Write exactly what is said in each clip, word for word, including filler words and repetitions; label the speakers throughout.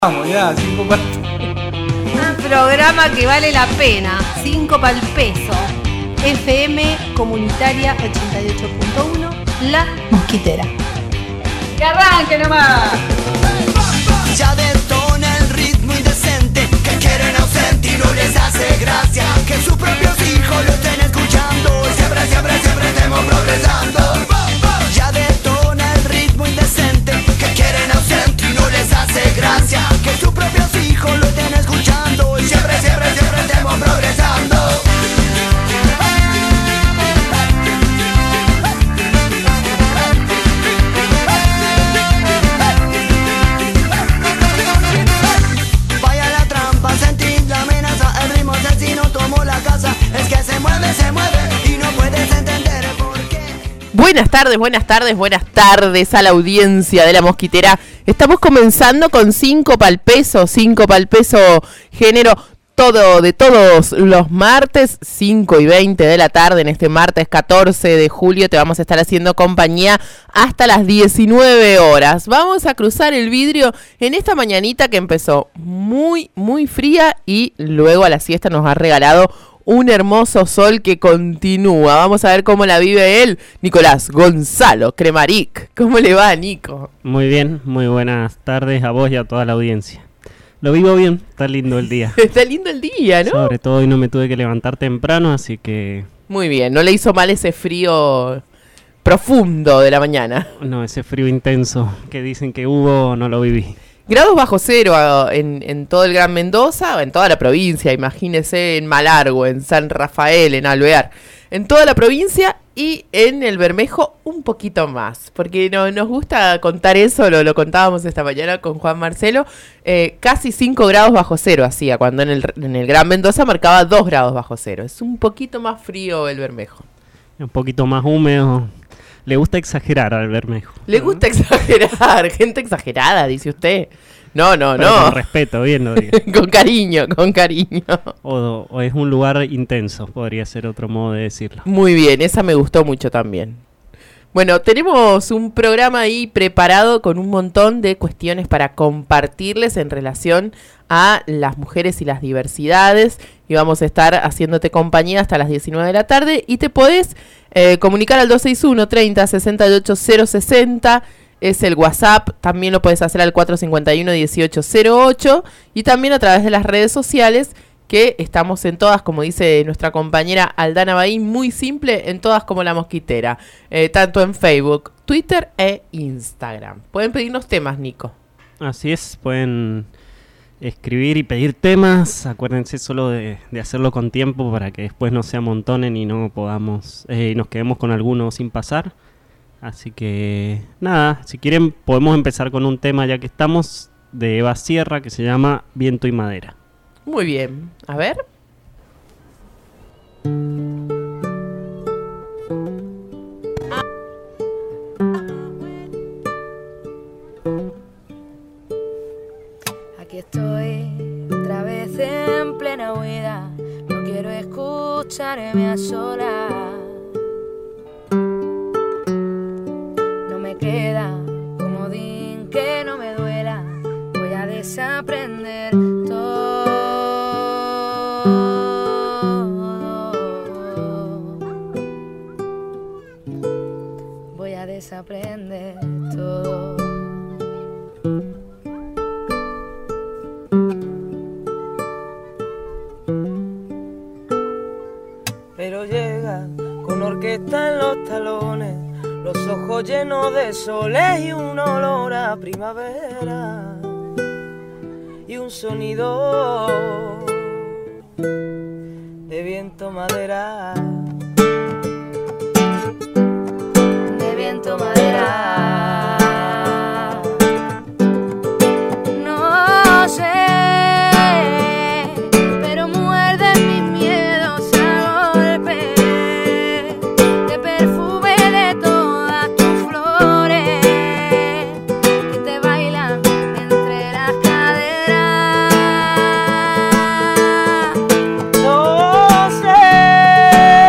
Speaker 1: Vamos, ya, cinco para...
Speaker 2: Un programa que vale la pena. Cinco para el peso. F M Comunitaria ochenta y ocho punto uno, La Mosquitera.
Speaker 1: ¡Que arranque nomás!
Speaker 3: Ya detona el ritmo indecente, que quieren ausente y no les hace gracia que sus propios hijos lo estén escuchando y siempre, siempre, siempre estemos progresando. Ya detona el ritmo indecente, que quieren ausente y no les hace gracia que sus propios hijos lo estén escuchando y siempre, siempre, siempre estemos progresando. Es que se mueve, se mueve y no puedes entender por qué.
Speaker 4: Buenas tardes, buenas tardes, buenas tardes a la audiencia de La Mosquitera. Estamos comenzando con cinco pa'l peso, cinco pa'l peso género, todo de todos los martes, cinco y veinte de la tarde, en este martes catorce de julio te vamos a estar haciendo compañía hasta las diecinueve horas. Vamos a cruzar el vidrio en esta mañanita que empezó muy, muy fría y luego a la siesta nos ha regalado un hermoso sol que continúa. Vamos a ver cómo la vive él, Nicolás Gonzalo Cremaric. ¿Cómo le va, Nico?
Speaker 5: Muy bien, muy buenas tardes a vos y a toda la audiencia. Lo vivo bien, está lindo el día.
Speaker 4: Está lindo el día, ¿no?
Speaker 5: Sobre todo hoy no me tuve que levantar temprano, así que...
Speaker 4: Muy bien, no le hizo mal ese frío profundo de la mañana.
Speaker 5: No, ese frío intenso que dicen que hubo, no lo viví.
Speaker 4: Grados bajo cero en, en todo el Gran Mendoza, en toda la provincia, imagínese en Malargüe, en San Rafael, en Alvear, en toda la provincia y en el Bermejo un poquito más, porque no, nos gusta contar eso, lo, lo contábamos esta mañana con Juan Marcelo, eh, casi cinco grados bajo cero hacía, cuando en el, en el Gran Mendoza marcaba dos grados bajo cero, es un poquito más frío el Bermejo.
Speaker 5: Un poquito más húmedo. Le gusta exagerar al Bermejo.
Speaker 4: Le gusta exagerar, gente exagerada, dice usted. No, no,
Speaker 5: Pero
Speaker 4: no.
Speaker 5: con respeto, bien lo digo.
Speaker 4: Con cariño, con cariño.
Speaker 5: O, o es un lugar intenso, podría ser otro modo de decirlo.
Speaker 4: Muy bien, esa me gustó mucho también. Bueno, tenemos un programa ahí preparado con un montón de cuestiones para compartirles en relación a las mujeres y las diversidades. Y vamos a estar haciéndote compañía hasta las diecinueve de la tarde. Y te podés eh, comunicar al dos seis uno, treinta, sesenta y ocho, cero sesenta. Es el WhatsApp. También lo podés hacer al cuatro cinco uno, dieciocho cero ocho. Y también a través de las redes sociales, que estamos en todas, como dice nuestra compañera Aldana Baín, muy simple, en todas como La Mosquitera, eh, tanto en Facebook, Twitter e Instagram. Pueden pedirnos temas, Nico.
Speaker 5: Así es, pueden escribir y pedir temas, acuérdense solo de, de hacerlo con tiempo para que después no se amontonen y no podamos, eh, y nos quedemos con alguno sin pasar. Así que nada, si quieren podemos empezar con un tema ya que estamos, de Eva Sierra, que se llama Viento y Madera.
Speaker 4: Muy bien, a ver.
Speaker 6: Aquí estoy otra vez en plena huida, no quiero escucharme a solas. No me queda comodín que no me duela, voy a desaprender todo. Voy a desaprender todo.
Speaker 7: Pero llega con orquesta en los talones, los ojos llenos de soles y un olor a primavera y un sonido de viento madera,
Speaker 6: de viento madera. No sé, pero muerden mis miedos a golpe de perfume de todas tus flores que te bailan entre las caderas.
Speaker 7: no sé.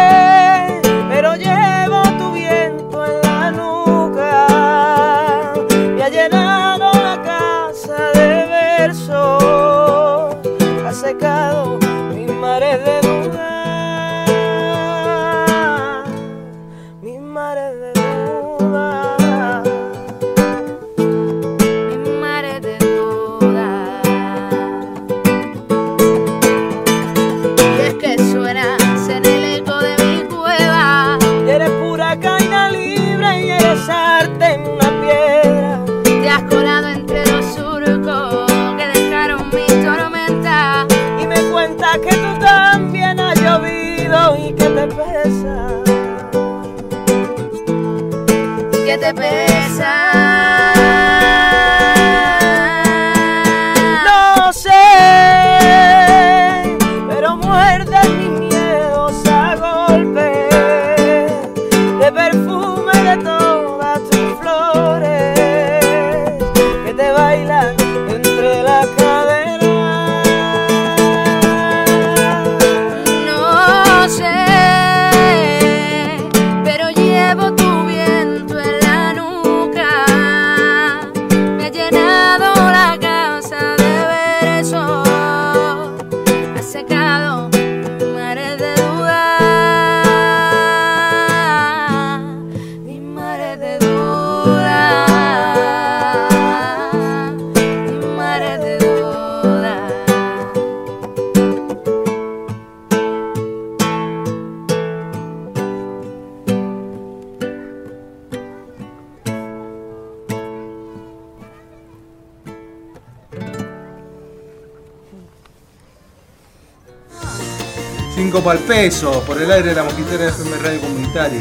Speaker 1: Cinco pa'l peso, por el aire de la Mosquitera F M Radio Comunitaria.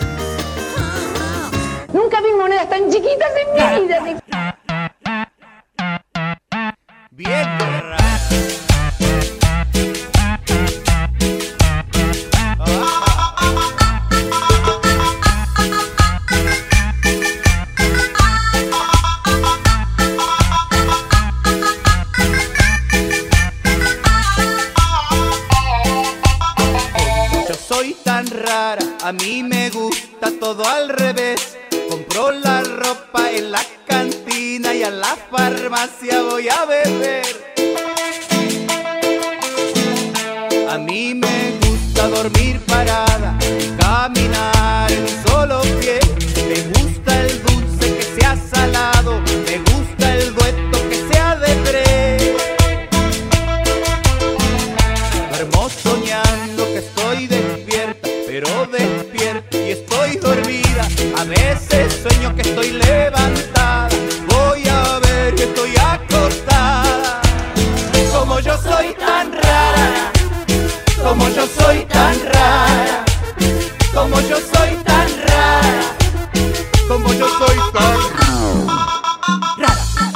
Speaker 8: Nunca vi monedas tan chiquitas en mi vida.
Speaker 3: Bien. Yo soy tan rara, a mí me gusta todo al revés. Compro la ropa en la cantina y a la farmacia voy a beber. A mí me gusta dormir parada y caminar en un solo pie. Me gusta el dulce que sea salado, me gusta el dueto que sea de pre. Duermo soñando que estoy despierta, pero despierta y estoy dormida. A veces sueño que estoy levantada, voy a ver que estoy acostada. Como yo soy tan rara, como yo soy tan rara, como yo soy tan rara, como yo soy tan rara.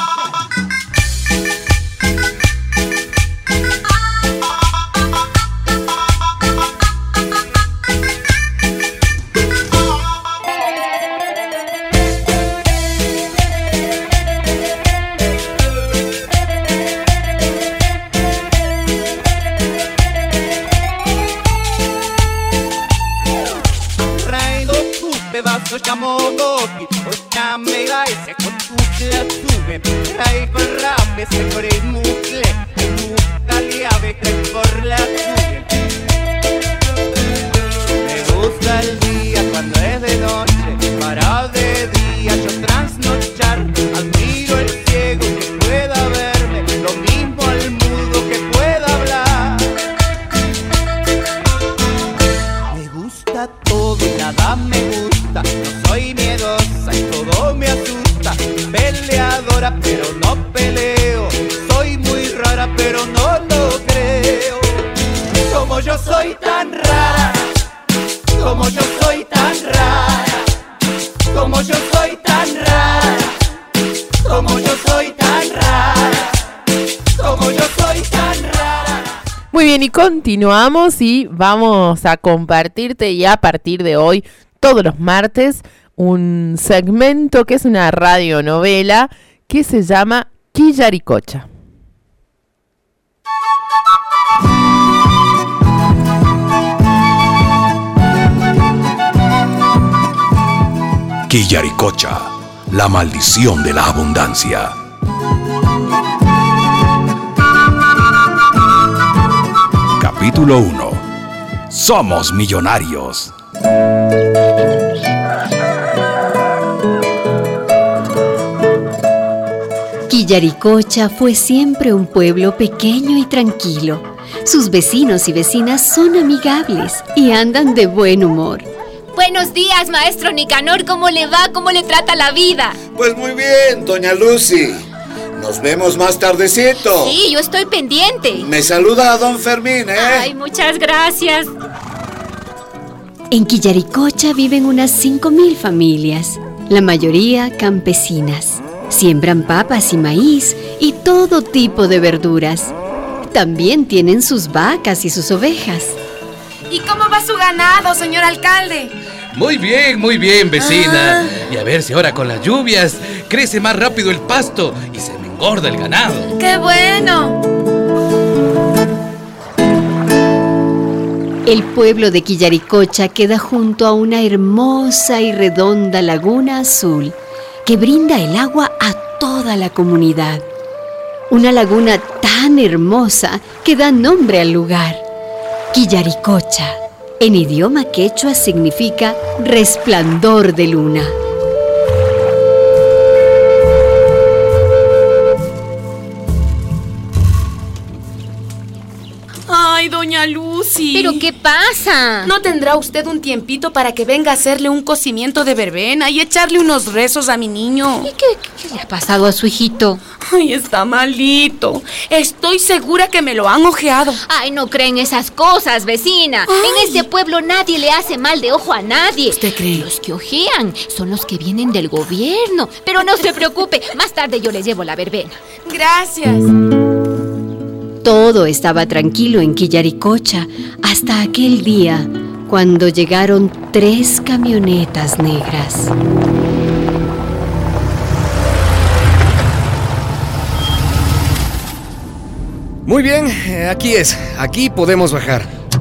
Speaker 3: Yamodoki, oshame ise kotukla tuve, traigo rape se por el mucle, mukaliave que por la tuve. Me gusta el día cuando es de noche, para de día yo trasnochar. Admiro el ciego que pueda verme, lo mismo al mudo que pueda hablar. Me gusta todo y nada me gusta. No soy miedosa y todo me asusta. Peleadora pero no peleo. Soy muy rara pero no lo creo. Como yo soy tan rara, como yo soy tan rara, como yo soy tan rara, como yo soy tan rara, como yo soy tan rara.
Speaker 4: Muy bien, y continuamos y vamos a compartirte y a partir de hoy, todos los martes, un segmento que es una radionovela que se llama Quillaricocha.
Speaker 9: Quillaricocha, la maldición de la abundancia. Capítulo uno. Somos millonarios.
Speaker 10: Quillaricocha fue siempre un pueblo pequeño y tranquilo. Sus vecinos y vecinas son amigables y andan de buen humor.
Speaker 11: Buenos días, maestro Nicanor. ¿Cómo le va? ¿Cómo le trata la vida?
Speaker 12: Pues muy bien, doña Lucy. Nos vemos más tardecito.
Speaker 11: Sí, yo estoy pendiente.
Speaker 12: Me saluda a don Fermín, ¿eh?
Speaker 11: Ay, muchas gracias.
Speaker 10: En Quillaricocha viven unas cinco mil familias, la mayoría campesinas. Siembran papas y maíz y todo tipo de verduras. También tienen sus vacas y sus ovejas.
Speaker 13: ¿Y cómo va su ganado, señor alcalde?
Speaker 14: Muy bien, muy bien, vecina. Ah. Y a ver si ahora con las lluvias crece más rápido el pasto y se me engorda el ganado.
Speaker 13: ¡Qué bueno!
Speaker 10: El pueblo de Quillaricocha queda junto a una hermosa y redonda laguna azul que brinda el agua a toda la comunidad. Una laguna tan hermosa que da nombre al lugar. Quillaricocha, en idioma quechua, significa resplandor de luna.
Speaker 13: Ay, Ay, doña Lucy.
Speaker 11: ¿Pero qué pasa?
Speaker 13: ¿No tendrá usted un tiempito para que venga a hacerle un cocimiento de verbena y echarle unos rezos a mi niño?
Speaker 11: ¿Y qué, qué le ha pasado a su hijito?
Speaker 13: Ay, está malito. Estoy segura que me lo han ojeado.
Speaker 11: Ay, no creen esas cosas, vecina.
Speaker 13: Ay.
Speaker 11: En este pueblo nadie le hace mal de ojo a nadie.
Speaker 13: ¿Usted cree?
Speaker 11: Los que ojean son los que vienen del gobierno. Pero no se preocupe, más tarde yo le llevo la verbena.
Speaker 13: Gracias.
Speaker 10: Todo estaba tranquilo en Quillaricocha hasta aquel día cuando llegaron tres camionetas negras.
Speaker 15: Muy bien, aquí es. Aquí podemos bajar.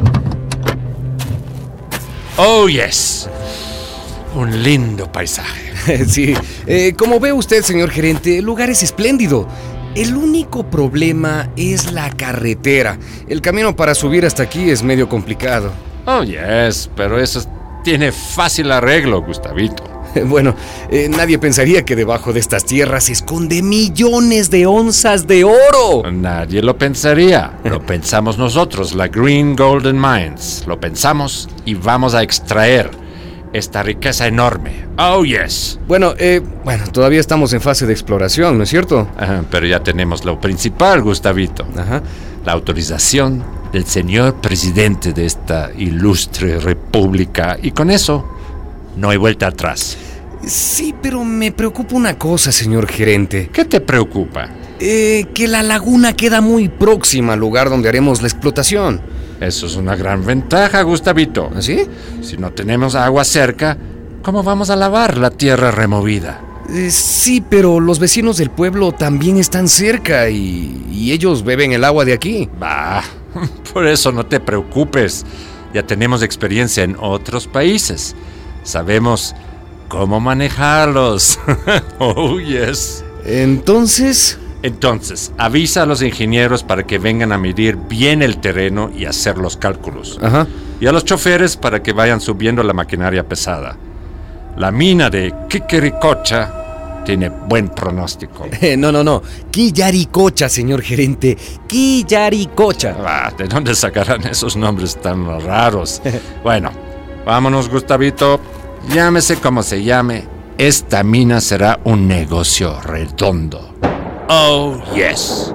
Speaker 16: Oh, yes. Un lindo paisaje.
Speaker 15: Sí, eh, como ve usted, señor gerente, el lugar es espléndido. El único problema es la carretera. El camino para subir hasta aquí es medio complicado.
Speaker 16: Oh, yes, pero eso tiene fácil arreglo, Gustavito.
Speaker 15: Bueno, eh, nadie pensaría que debajo de estas tierras se esconde millones de onzas de oro.
Speaker 16: Nadie lo pensaría. Lo pensamos nosotros, la Green Golden Mines. Lo pensamos y vamos a extraer esta riqueza enorme. Oh, yes.
Speaker 15: Bueno, eh, bueno, todavía estamos en fase de exploración, ¿no es cierto?
Speaker 16: Ajá, pero ya tenemos lo principal, Gustavito.
Speaker 15: Ajá.
Speaker 16: La autorización del señor presidente de esta ilustre república. Y con eso no hay vuelta atrás.
Speaker 15: Sí, pero me preocupa una cosa, señor gerente.
Speaker 16: ¿Qué te preocupa?
Speaker 15: Eh, que la laguna queda muy próxima al lugar donde haremos la explotación.
Speaker 16: Eso es una gran ventaja, Gustavito.
Speaker 15: ¿Así?
Speaker 16: Si no tenemos agua cerca, ¿cómo vamos a lavar la tierra removida?
Speaker 15: Eh, sí, pero los vecinos del pueblo también están cerca y, y ellos beben el agua de aquí.
Speaker 16: Bah, por eso no te preocupes. Ya tenemos experiencia en otros países. Sabemos cómo manejarlos. Oh, yes.
Speaker 15: Entonces...
Speaker 16: Entonces, avisa a los ingenieros para que vengan a medir bien el terreno y hacer los cálculos.
Speaker 15: Ajá.
Speaker 16: Y a los choferes para que vayan subiendo la maquinaria pesada. La mina de Quillaricocha tiene buen pronóstico.
Speaker 15: Eh, no, no, no. Quillaricocha, señor gerente. Quillaricocha.
Speaker 16: Ah, ¿de dónde sacarán esos nombres tan raros? Bueno, vámonos, Gustavito. Llámese como se llame. Esta mina será un negocio redondo. Oh, yes.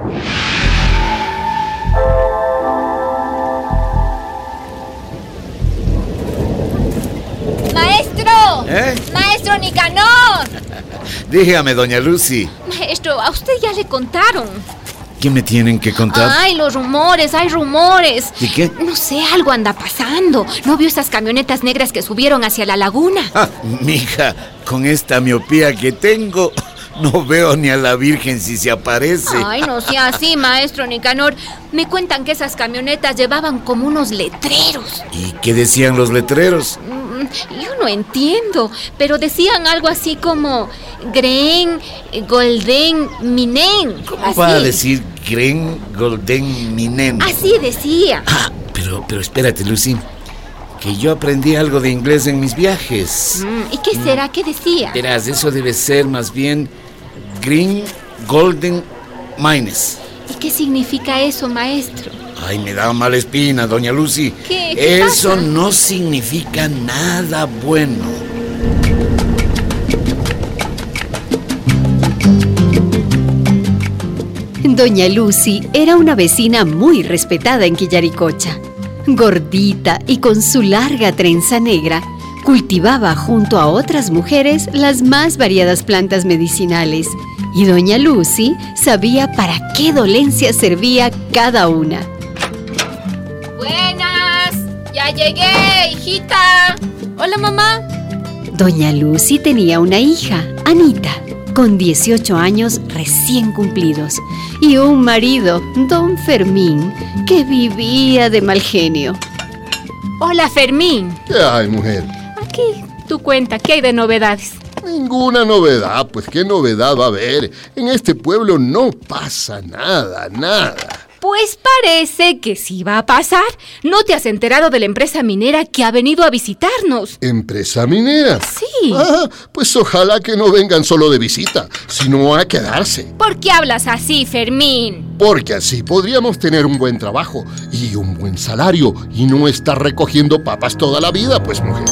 Speaker 11: ¡Maestro!
Speaker 12: ¿Eh?
Speaker 11: ¡Maestro Nicanor!
Speaker 12: Dígame, doña Lucy.
Speaker 11: Maestro, a usted ya le contaron.
Speaker 12: ¿Qué me tienen que contar?
Speaker 11: Ay, los rumores, hay rumores.
Speaker 12: ¿Y qué?
Speaker 11: No sé, algo anda pasando. ¿No vio esas camionetas negras que subieron hacia la laguna?
Speaker 12: Ah, mija, con esta miopía que tengo, no veo ni a la Virgen si se aparece.
Speaker 11: Ay, no sea así, maestro Nicanor. Me cuentan que esas camionetas llevaban como unos letreros.
Speaker 12: ¿Y qué decían los letreros?
Speaker 11: Yo no entiendo, pero decían algo así como Gren, Golden, Minen.
Speaker 12: ¿Cómo
Speaker 11: así.
Speaker 12: va a decir Gren, Golden, Minen?
Speaker 11: Así decía.
Speaker 12: Ah, pero, pero espérate, Lucy, que yo aprendí algo de inglés en mis viajes.
Speaker 11: Mm, ¿Y qué será? ¿Qué decía?
Speaker 12: Verás, eso debe ser más bien Green Golden Mines.
Speaker 11: ¿Y qué significa eso, maestro?
Speaker 12: Ay, me da mala espina, doña Lucy.
Speaker 11: ¿Qué? ¿Qué
Speaker 12: Eso
Speaker 11: pasa?
Speaker 12: no significa nada bueno.
Speaker 10: Doña Lucy era una vecina muy respetada en Quillaricocha. Gordita y con su larga trenza negra, cultivaba junto a otras mujeres las más variadas plantas medicinales. Y doña Lucy sabía para qué dolencia servía cada una.
Speaker 11: Buenas, ya llegué, hijita. Hola, mamá.
Speaker 10: Doña Lucy tenía una hija, Anita, con dieciocho años recién cumplidos, y un marido, don Fermín, que vivía de mal genio.
Speaker 11: Hola, Fermín.
Speaker 17: ¿Qué hay, mujer?
Speaker 11: Aquí, tu cuenta, ¿qué hay de novedades?
Speaker 17: Ninguna novedad, pues qué novedad va a haber. En este pueblo no pasa nada, nada.
Speaker 11: Pues parece que sí va a pasar. ¿No te has enterado de la empresa minera que ha venido a visitarnos?
Speaker 17: ¿Empresa minera?
Speaker 11: Sí,
Speaker 17: Ah, pues ojalá que no vengan solo de visita, sino a quedarse.
Speaker 11: ¿Por qué hablas así, Fermín?
Speaker 17: Porque así podríamos tener un buen trabajo y un buen salario y no estar recogiendo papas toda la vida, pues mujer.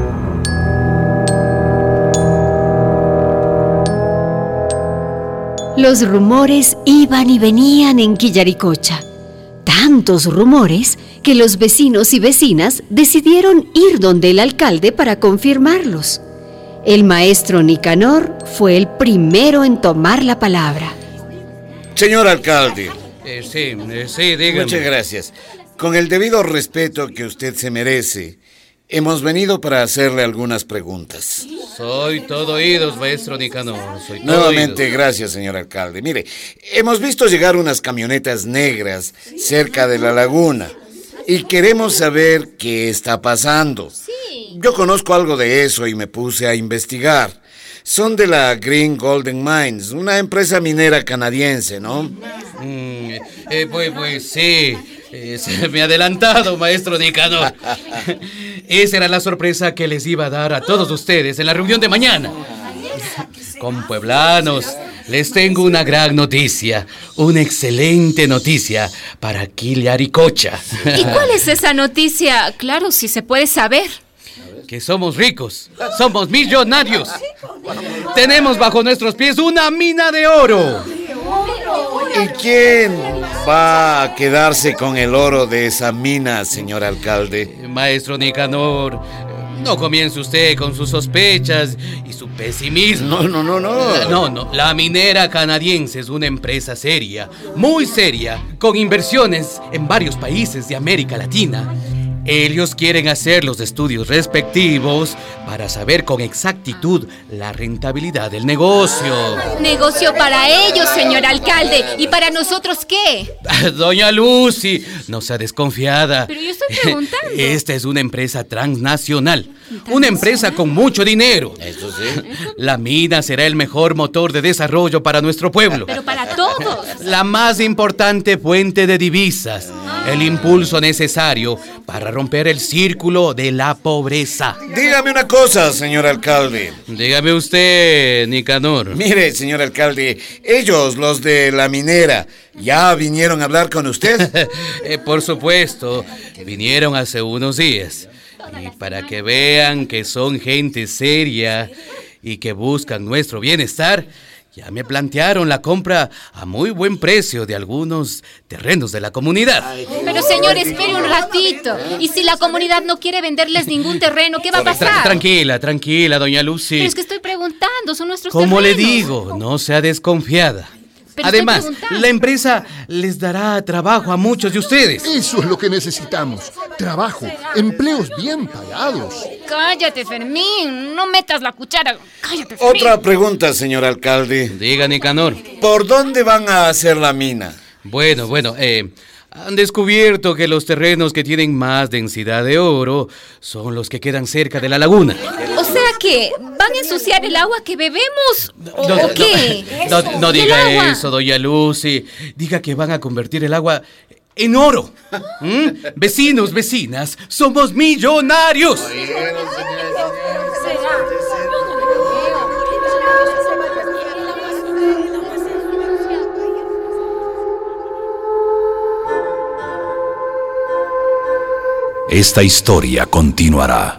Speaker 10: Los rumores iban y venían en Quillaricocha. Tantos rumores que los vecinos y vecinas decidieron ir donde el alcalde para confirmarlos. El maestro Nicanor fue el primero en tomar la palabra.
Speaker 12: Señor alcalde.
Speaker 14: Eh, sí, eh, sí, dígame.
Speaker 12: Muchas gracias. Con el debido respeto que usted se merece, hemos venido para hacerle algunas preguntas.
Speaker 14: Soy todo oídos, maestro Nicanor. Soy todo
Speaker 12: Nuevamente,
Speaker 14: oídos.
Speaker 12: gracias, señor alcalde. Mire, hemos visto llegar unas camionetas negras cerca de la laguna y queremos saber qué está pasando.
Speaker 11: Sí.
Speaker 12: Yo conozco algo de eso y me puse a investigar. Son de la Green Golden Mines, una empresa minera canadiense, ¿no?
Speaker 14: Mm, eh, pues, pues sí. Eh, se me ha adelantado, maestro Nicanor. Esa era la sorpresa que les iba a dar a todos ustedes en la reunión de mañana. Compueblanos, les tengo una gran noticia, una excelente noticia para Quillaricocha.
Speaker 11: ¿Y cuál es esa noticia? Claro, si se puede saber.
Speaker 14: Que somos ricos, somos millonarios. Tenemos bajo nuestros pies una mina de oro.
Speaker 12: ¿Y quién va a quedarse con el oro de esa mina, señor alcalde?
Speaker 14: Maestro Nicanor, no comience usted con sus sospechas y su pesimismo.
Speaker 12: No, no, no, no.
Speaker 14: No, no. La minera canadiense es una empresa seria, muy seria, con inversiones en varios países de América Latina. Ellos quieren hacer los estudios respectivos para saber con exactitud la rentabilidad del negocio.
Speaker 11: Negocio para ellos, señor alcalde. ¿Y para nosotros qué?
Speaker 14: Doña Lucy, no sea desconfiada.
Speaker 11: Pero yo estoy preguntando.
Speaker 14: Esta es una empresa transnacional. Una empresa con mucho dinero.
Speaker 12: Eso sí.
Speaker 14: La mina será el mejor motor de desarrollo para nuestro pueblo.
Speaker 11: Pero para todos.
Speaker 14: La más importante fuente de divisas. El impulso necesario para romper el círculo de la pobreza.
Speaker 12: Dígame una cosa, señor alcalde.
Speaker 14: Dígame usted, Nicanor.
Speaker 12: Mire, señor alcalde, ellos, los de la minera, ¿ya vinieron a hablar con usted?
Speaker 14: eh, por supuesto, vinieron hace unos días. Y para que vean que son gente seria y que buscan nuestro bienestar, ya me plantearon la compra a muy buen precio de algunos terrenos de la comunidad.
Speaker 11: Pero señor, espere un ratito. ¿Y si la comunidad no quiere venderles ningún terreno, qué va a pasar?
Speaker 14: Tra- tranquila, tranquila, doña Lucy.
Speaker 11: Pero es que estoy preguntando, son nuestros
Speaker 14: Como
Speaker 11: terrenos.
Speaker 14: le digo, no sea desconfiada.
Speaker 11: Pero
Speaker 14: Además, la empresa les dará trabajo a muchos de ustedes.
Speaker 17: Eso es lo que necesitamos. Trabajo, empleos bien pagados.
Speaker 11: Cállate, Fermín, no metas la cuchara. Cállate, Fermín.
Speaker 12: Otra pregunta, señor alcalde.
Speaker 14: Diga, Nicanor.
Speaker 12: ¿Por dónde van a hacer la mina?
Speaker 14: Bueno, bueno, eh, han descubierto que los terrenos que tienen más densidad de oro son los que quedan cerca de la laguna.
Speaker 11: O sea que, ¿van a ensuciar el agua que bebemos? ¿O,
Speaker 14: No,
Speaker 11: o
Speaker 14: no,
Speaker 11: qué?
Speaker 14: No, no
Speaker 11: ¿Y el
Speaker 14: diga
Speaker 11: agua?
Speaker 14: eso, doña Lucy. Diga que van a convertir el agua en oro. ¿Mm? Vecinos, vecinas, somos millonarios.
Speaker 9: Esta historia continuará.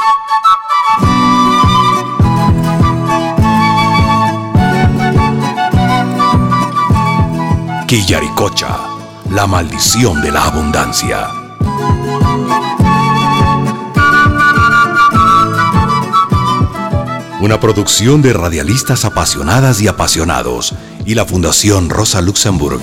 Speaker 9: Quillaricocha, la maldición de la abundancia. Una producción de radialistas apasionadas y apasionados y la Fundación Rosa Luxemburg.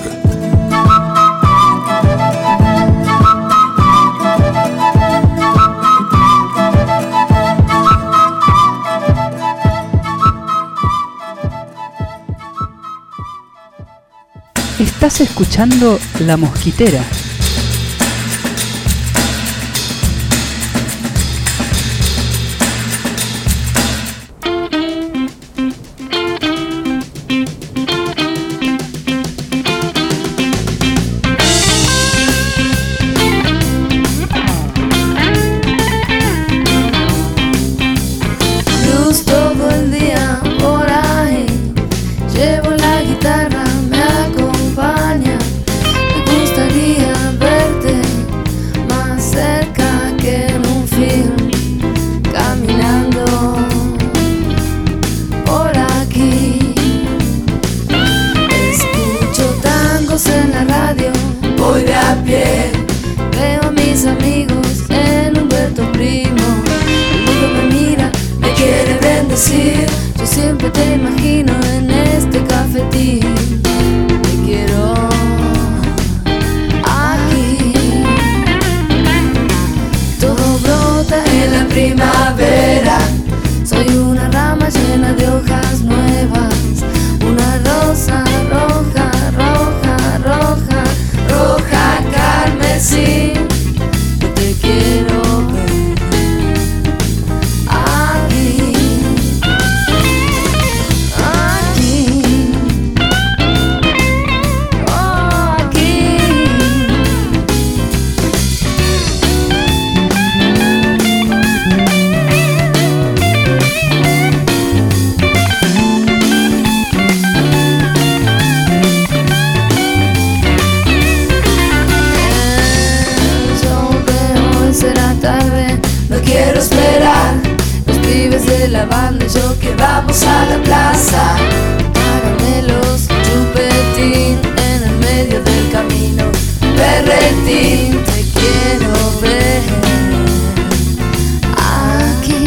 Speaker 18: Estás escuchando La Mosquitera.
Speaker 6: Luz a pie. Veo a mis amigos en Humberto Primo. El mundo me mira, me quiere bendecir. Yo siempre te imagino en este cafetín. Te quiero aquí. Todo brota en la primavera. Soy una rama llena de hojas nuevas. Una rosa roja, roja, roja, roja carmesí. Yo te quiero ver aquí, aquí, oh, aquí. Será tarde, no quiero esperar. Los pibes de la banda y yo que vamos a la plaza. Caramelos, chupetín en el medio del camino. Berretín, te quiero ver aquí.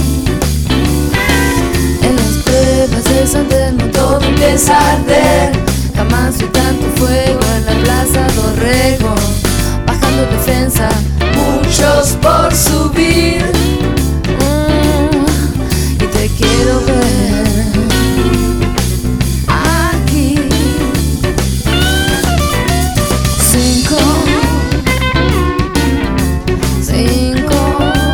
Speaker 6: En las pruebas de San Telmo todo empieza a arder. Jamás vi tanto fuego en la plaza Dorrego. Bajando defensa, muchos por subir, mm, y te quiero ver aquí. Cinco, cinco,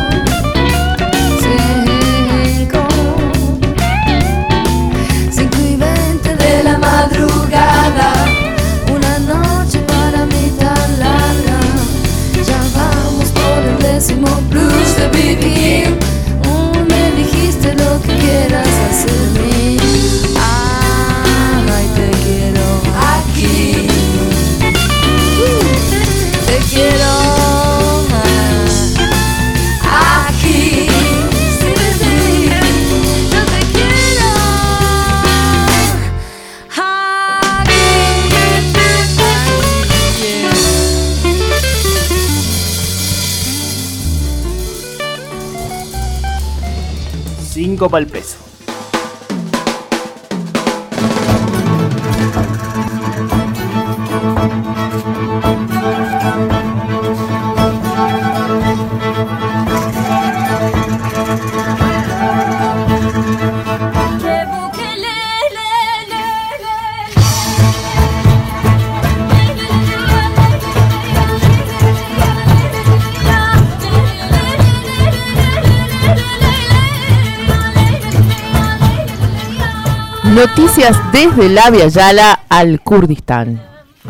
Speaker 6: cinco, cinco y veinte de la madrugada. Una noche para mí tan larga. Ya vamos por el décimo blues de B B King. Mm, me dijiste lo que quieras hacerme. Ay, te quiero aquí. Uh, te quiero ah, aquí. Sí, sí, yo te quiero aquí.
Speaker 19: Cinco pa'l peso.
Speaker 4: Noticias desde la Via Yala al Kurdistán.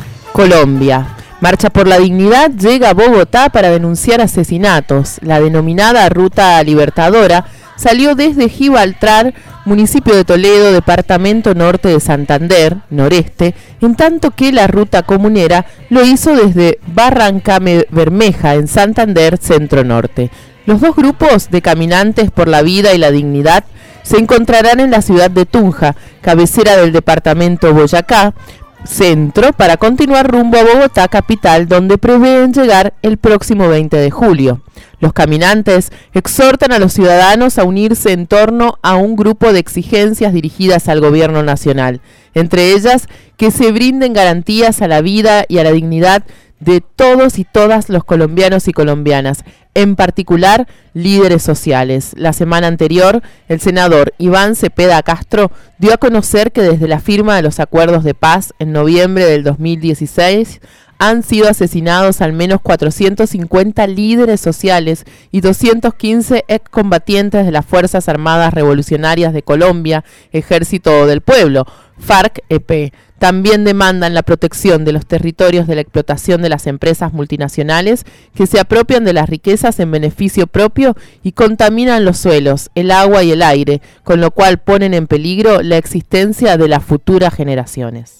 Speaker 4: Colombia. Marcha por la Dignidad llega a Bogotá para denunciar asesinatos. La denominada Ruta Libertadora salió desde Gibraltar, municipio de Toledo, departamento norte de Santander, noreste, en tanto que la Ruta Comunera lo hizo desde Barranca Bermeja, en Santander, centro norte. Los dos grupos de caminantes por la vida y la dignidad se encontrarán en la ciudad de Tunja, cabecera del departamento Boyacá, centro, para continuar rumbo a Bogotá, capital, donde prevén llegar el próximo veinte de julio. Los caminantes exhortan a los ciudadanos a unirse en torno a un grupo de exigencias dirigidas al gobierno nacional, entre ellas que se brinden garantías a la vida y a la dignidad de todos y todas los colombianos y colombianas, en particular líderes sociales. La semana anterior, el senador Iván Cepeda Castro dio a conocer que desde la firma de los acuerdos de paz en noviembre del dos mil dieciséis han sido asesinados al menos cuatrocientos cincuenta líderes sociales y doscientos quince excombatientes de las Fuerzas Armadas Revolucionarias de Colombia, Ejército del Pueblo, FARC-E P. También demandan la protección de los territorios de la explotación de las empresas multinacionales que se apropian de las riquezas en beneficio propio y contaminan los suelos, el agua y el aire, con lo cual ponen en peligro la existencia de las futuras generaciones.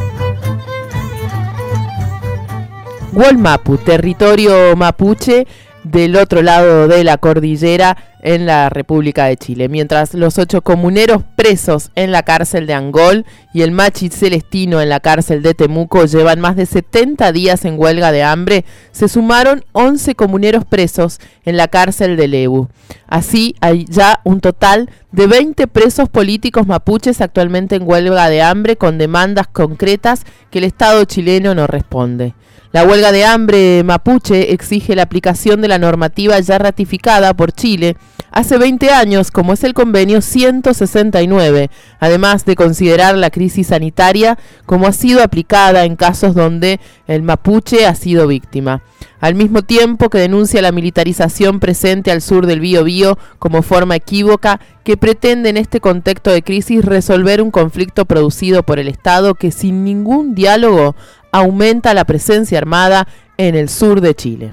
Speaker 4: Gualmapu, territorio mapuche, del otro lado de la cordillera en la República de Chile, mientras los ocho comuneros presos en la cárcel de Angol y el Machi Celestino en la cárcel de Temuco llevan más de setenta días en huelga de hambre. Se sumaron once comuneros presos en la cárcel de Lebu. Así hay ya un total de veinte presos políticos mapuches actualmente en huelga de hambre con demandas concretas que el Estado chileno no responde. La huelga de hambre mapuche exige la aplicación de la normativa ya ratificada por Chile hace veinte años, como es el convenio ciento sesenta y nueve, además de considerar la crisis sanitaria como ha sido aplicada en casos donde el mapuche ha sido víctima. Al mismo tiempo que denuncia la militarización presente al sur del Biobío como forma equívoca que pretende en este contexto de crisis resolver un conflicto producido por el Estado que sin ningún diálogo aumenta la presencia armada en el sur de Chile.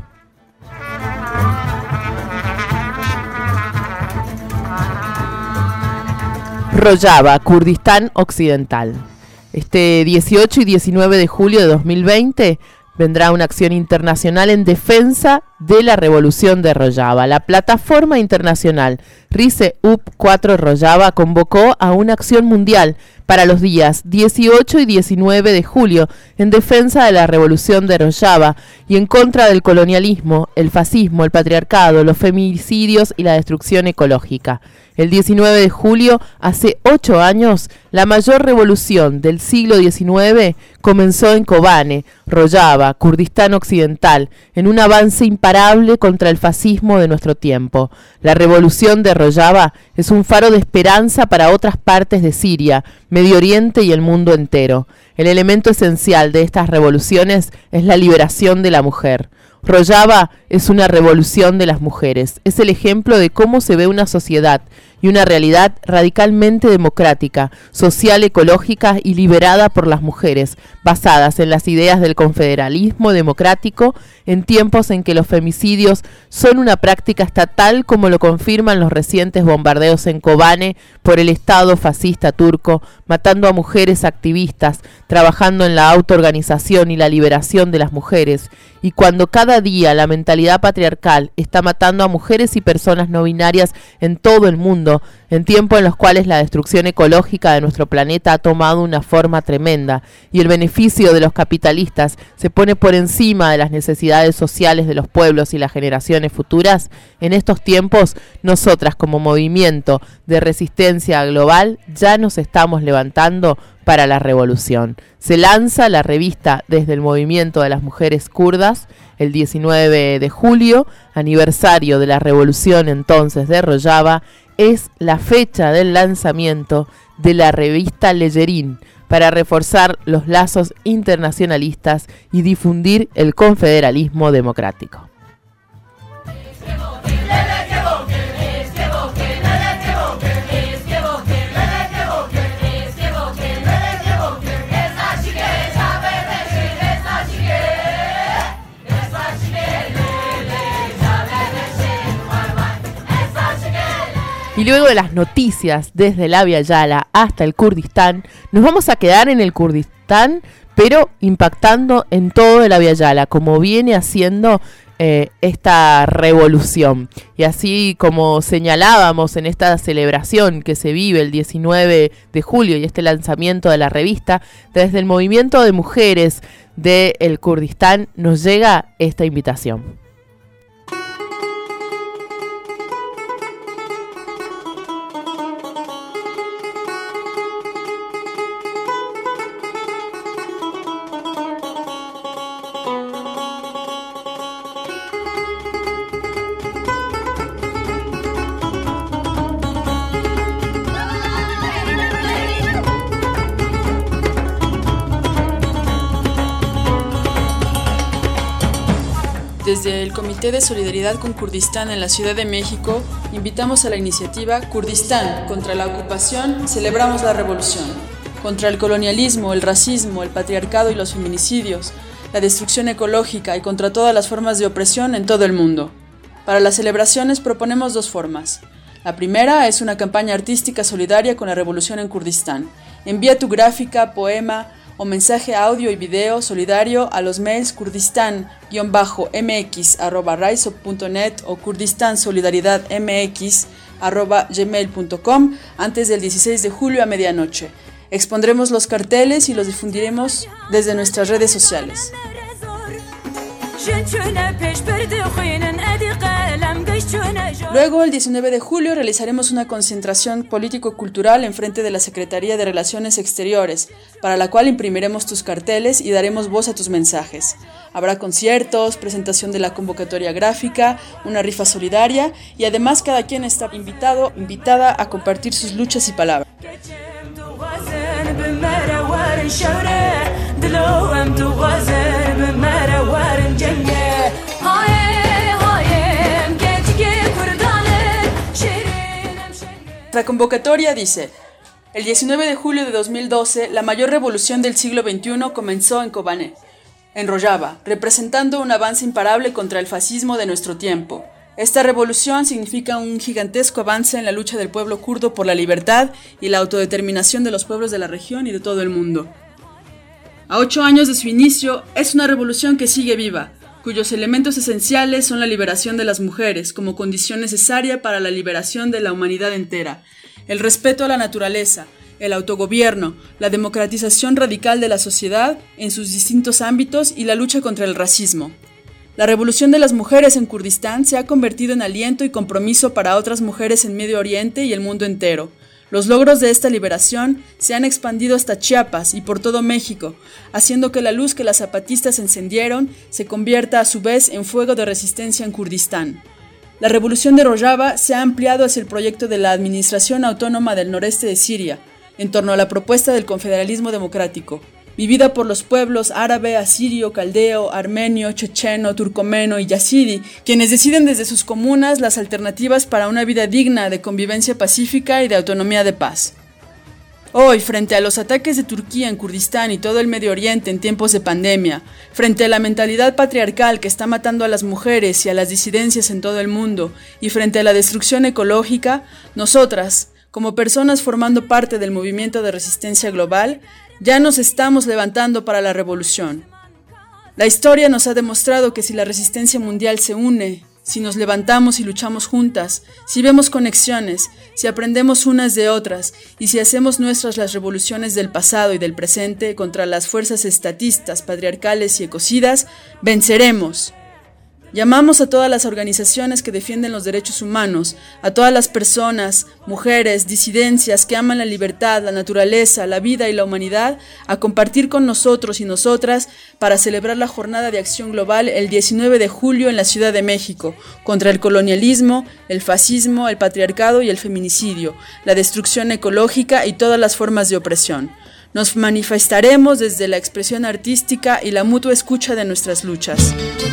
Speaker 4: Rojava, Kurdistán Occidental. Este dieciocho y diecinueve de julio de dos mil veinte vendrá una acción internacional en defensa de la revolución de Rojava. La plataforma internacional Rise Up cuatro Rojava convocó a una acción mundial para los días dieciocho y diecinueve de julio en defensa de la revolución de Rojava y en contra del colonialismo, el fascismo, el patriarcado, los feminicidios y la destrucción ecológica. El diecinueve de julio, hace ocho años, la mayor revolución del siglo diecinueve comenzó en Kobane, Rojava, Kurdistán Occidental, en un avance imparable contra el fascismo de nuestro tiempo. La revolución de Rojava es un faro de esperanza para otras partes de Siria, Medio Oriente y el mundo entero. El elemento esencial de estas revoluciones es la liberación de la mujer. Rojava es una revolución de las mujeres, es el ejemplo de cómo se ve una sociedad y una realidad radicalmente democrática, social, ecológica y liberada por las mujeres, basadas en las ideas del confederalismo democrático en tiempos en que los femicidios son una práctica estatal, como lo confirman los recientes bombardeos en Kobane por el Estado fascista turco, matando a mujeres activistas, trabajando en la autoorganización y la liberación de las mujeres. Y cuando cada día la mentalidad patriarcal está matando a mujeres y personas no binarias en todo el mundo, en tiempos en los cuales la destrucción ecológica de nuestro planeta ha tomado una forma tremenda y el beneficio de los capitalistas se pone por encima de las necesidades sociales de los pueblos y las generaciones futuras, en estos tiempos nosotras como movimiento de resistencia global ya nos estamos levantando para la revolución. Se lanza la revista Desde el Movimiento de las Mujeres Kurdas el diecinueve de julio, aniversario de la revolución entonces de Rojava. Es la fecha del lanzamiento de la revista Leyerín para reforzar los lazos internacionalistas y difundir el confederalismo democrático. Y luego de las noticias desde el Abya Yala hasta el Kurdistán, nos vamos a quedar en el Kurdistán, pero impactando en todo el Abya Yala, como viene haciendo eh, esta revolución. Y así como señalábamos en esta celebración que se vive el diecinueve de julio y este lanzamiento de la revista, desde el movimiento de mujeres del Kurdistán nos llega esta invitación.
Speaker 19: Desde el Comité de Solidaridad con Kurdistán en la Ciudad de México, invitamos a la iniciativa Kurdistán contra la ocupación, celebramos la revolución. Contra el colonialismo, el racismo, el patriarcado y los feminicidios, la destrucción ecológica y contra todas las formas de opresión en todo el mundo. Para las celebraciones proponemos dos formas. La primera es una campaña artística solidaria con la revolución en Kurdistán. Envía tu gráfica, poema o mensaje audio y video solidario a los mails kurdistan-mx arroba raiso punto net o kurdistansolidaridadmx arroba gmail punto com antes del dieciséis de julio a medianoche. Expondremos los carteles y los difundiremos desde nuestras redes sociales. Luego, el diecinueve de julio, realizaremos una concentración político-cultural en frente de la Secretaría de Relaciones Exteriores, para la cual imprimiremos tus carteles y daremos voz a tus mensajes. Habrá conciertos, presentación de la convocatoria gráfica, una rifa solidaria y además cada quien está invitado, invitada a compartir sus luchas y palabras. La convocatoria dice: el diecinueve de julio de dos mil doce, la mayor revolución del siglo veintiuno comenzó en Kobane, en Rojava, representando un avance imparable contra el fascismo de nuestro tiempo. Esta revolución significa un gigantesco avance en la lucha del pueblo kurdo por la libertad y la autodeterminación de los pueblos de la región y de todo el mundo. A ocho años de su inicio, es una revolución que sigue viva, cuyos elementos esenciales son la liberación de las mujeres como condición necesaria para la liberación de la humanidad entera, el respeto a la naturaleza, el autogobierno, la democratización radical de la sociedad en sus distintos ámbitos y la lucha contra el racismo. La revolución de las mujeres en Kurdistán se ha convertido en aliento y compromiso para otras mujeres en Medio Oriente y el mundo entero. Los logros de esta liberación se han expandido hasta Chiapas y por todo México, haciendo que la luz que las zapatistas encendieron se convierta a su vez en fuego de resistencia en Kurdistán. La revolución de Rojava se ha ampliado hacia el proyecto de la Administración Autónoma del Noreste de Siria, en torno a la propuesta del confederalismo democrático, vivida por los pueblos árabe, asirio, caldeo, armenio, checheno, turcomeno y yazidi, quienes deciden desde sus comunas las alternativas para una vida digna de convivencia pacífica y de autonomía de paz. Hoy, frente a los ataques de Turquía en Kurdistán y todo el Medio Oriente en tiempos de pandemia, frente a la mentalidad patriarcal que está matando a las mujeres y a las disidencias en todo el mundo, y frente a la destrucción ecológica, nosotras, como personas formando parte del movimiento de resistencia global, ya nos estamos levantando para la revolución. La historia nos ha demostrado que si la resistencia mundial se une, si nos levantamos y luchamos juntas, si vemos conexiones, si aprendemos unas de otras y si hacemos nuestras las revoluciones del pasado y del presente contra las fuerzas estatistas, patriarcales y ecocidas, venceremos. Llamamos a todas las organizaciones que defienden los derechos humanos, a todas las personas, mujeres, disidencias que aman la libertad, la naturaleza, la vida y la humanidad, a compartir con nosotros y nosotras para celebrar la Jornada de Acción Global el diecinueve de julio en la Ciudad de México, contra el colonialismo, el fascismo, el patriarcado y el feminicidio, la destrucción ecológica y todas las formas de opresión. Nos manifestaremos desde la expresión artística y la mutua escucha de nuestras luchas.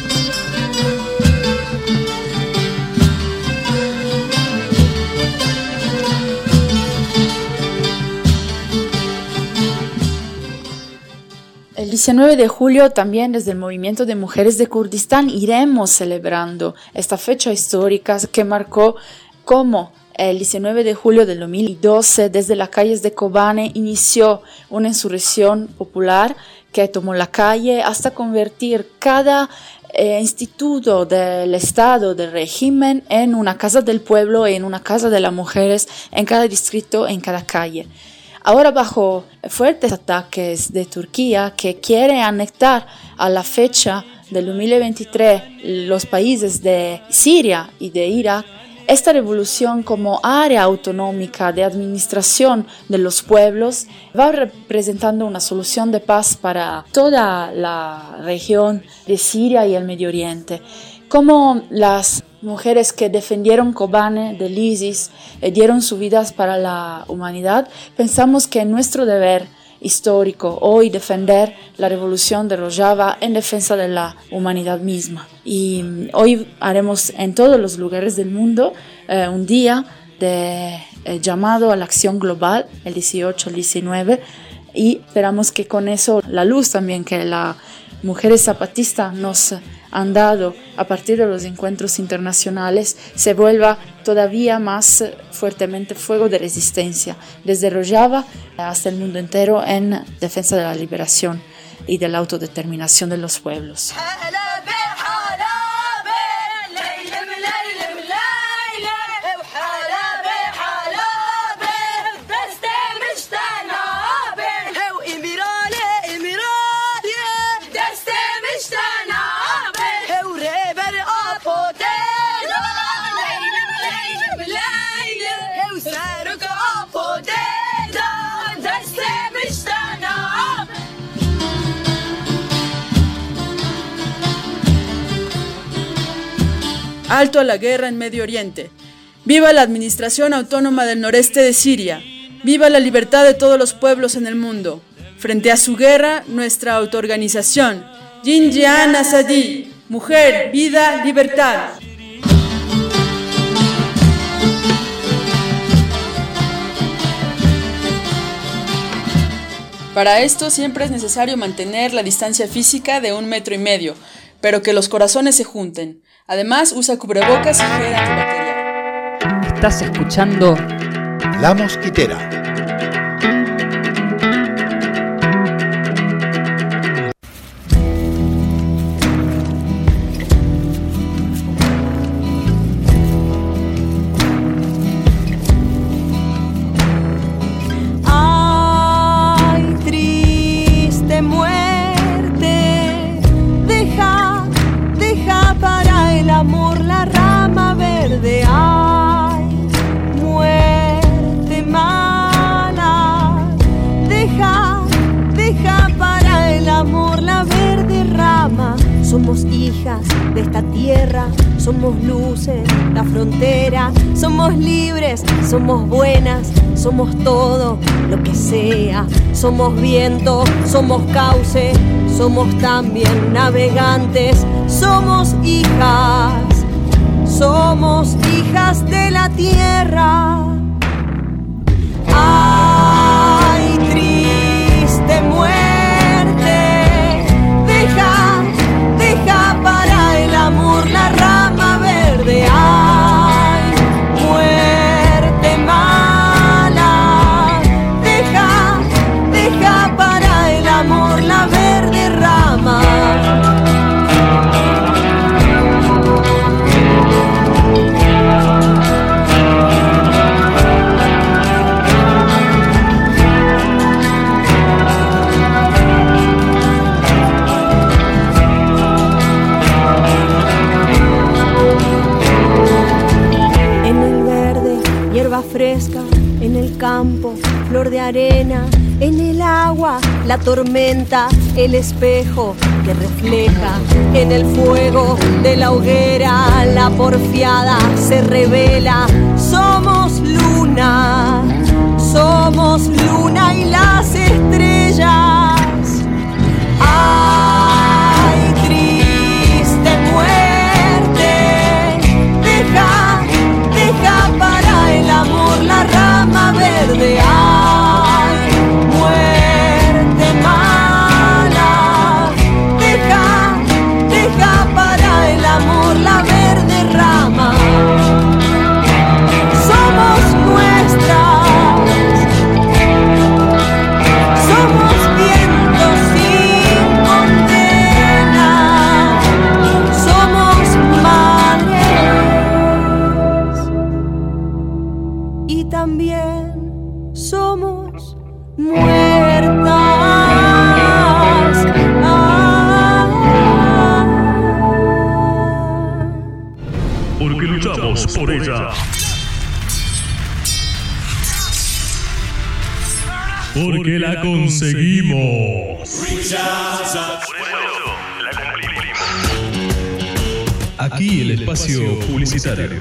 Speaker 20: El diecinueve de julio también desde el Movimiento de Mujeres de Kurdistán iremos celebrando esta fecha histórica que marcó cómo el diecinueve de julio del dos mil doce desde las calles de Kobane inició una insurrección popular que tomó la calle hasta convertir cada eh, instituto del Estado, del régimen, en una casa del pueblo, en una casa de las mujeres, en cada distrito, en cada calle. Ahora bajo fuertes ataques de Turquía que quiere anexar a la fecha del dos mil veintitrés los países de Siria y de Irak, esta revolución como área autonómica de administración de los pueblos va representando una solución de paz para toda la región de Siria y el Medio Oriente. Como las mujeres que defendieron Kobane del ISIS y dieron sus vidas para la humanidad, pensamos que es nuestro deber histórico hoy defender la revolución de Rojava en defensa de la humanidad misma. Y hoy haremos en todos los lugares del mundo eh, un día de eh, llamado a la acción global, el dieciocho, el diecinueve, y esperamos que con eso la luz también que la mujeres zapatistas nos han dado a partir de los encuentros internacionales se vuelva todavía más fuertemente fuego de resistencia, desde Rojava hasta el mundo entero en defensa de la liberación y de la autodeterminación de los pueblos.
Speaker 19: Alto a la guerra en Medio Oriente. Viva la Administración Autónoma del Noreste de Siria. Viva la libertad de todos los pueblos en el mundo. Frente a su guerra, nuestra autoorganización. Jinjian Asadi. Mujer, vida, libertad. Para esto siempre es necesario mantener la distancia física de un metro y medio, pero que los corazones se junten. Además, usa cubrebocas y gel antibacterial.
Speaker 18: Estás escuchando
Speaker 9: La Mosquitera.
Speaker 6: Ay, triste muerte, deja, deja para el amor la rama verde. Ay, muerte mala, deja, deja para el amor la verde rama. Somos hijas de esta tierra, somos luces, la frontera, somos libres, somos buenas, somos todo lo que sea, somos viento, somos cauce, somos también navegantes, somos hijas, somos hijas de la tierra. Ay, triste muerte, deja, deja para el amor la rama verde. Ay, muerte mala, deja, deja para el amor la verde rama. Fresca, en el campo, flor de arena, en el agua, la tormenta, el espejo que refleja, en el fuego de la hoguera, la porfiada se revela. Somos luna, somos luna y las estrellas. Ay, triste muerte, deja, deja para el amor la rama verde. Ay, muerte mala, deja, deja para el amor la verde rama. Somos nuestras, somos vientos sin condena, somos madres y también somos muertas. Ah,
Speaker 21: porque luchamos por ella. Porque la conseguimos. Aquí el espacio publicitario.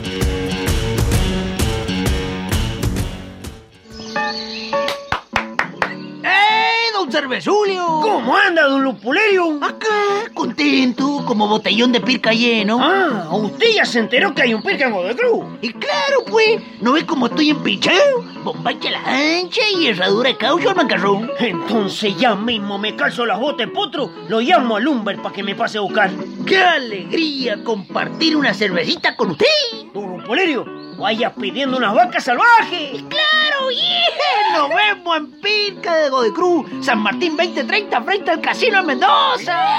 Speaker 22: Cervezulio. ¿Cómo anda, don Lupulerio? Acá, contento, como botellón de pirca lleno. Ah, usted ya se enteró que hay un pirca en Godecruz. Y claro, pues, ¿no ve cómo estoy empichado? bombacha la ancha y herradura de caucho al macarrón.
Speaker 2: Entonces ya mismo me calzo las botas de potro, lo llamo a Lumber para que me pase a buscar.
Speaker 22: ¡Qué alegría compartir una cervecita con usted!
Speaker 2: Don Rupolerio, vaya pidiendo unas vacas salvajes.
Speaker 22: ¡Claro, yeah! Nos vemos en Pirca de Godecruz, San Martín veinte treinta, frente al Casino de Mendoza.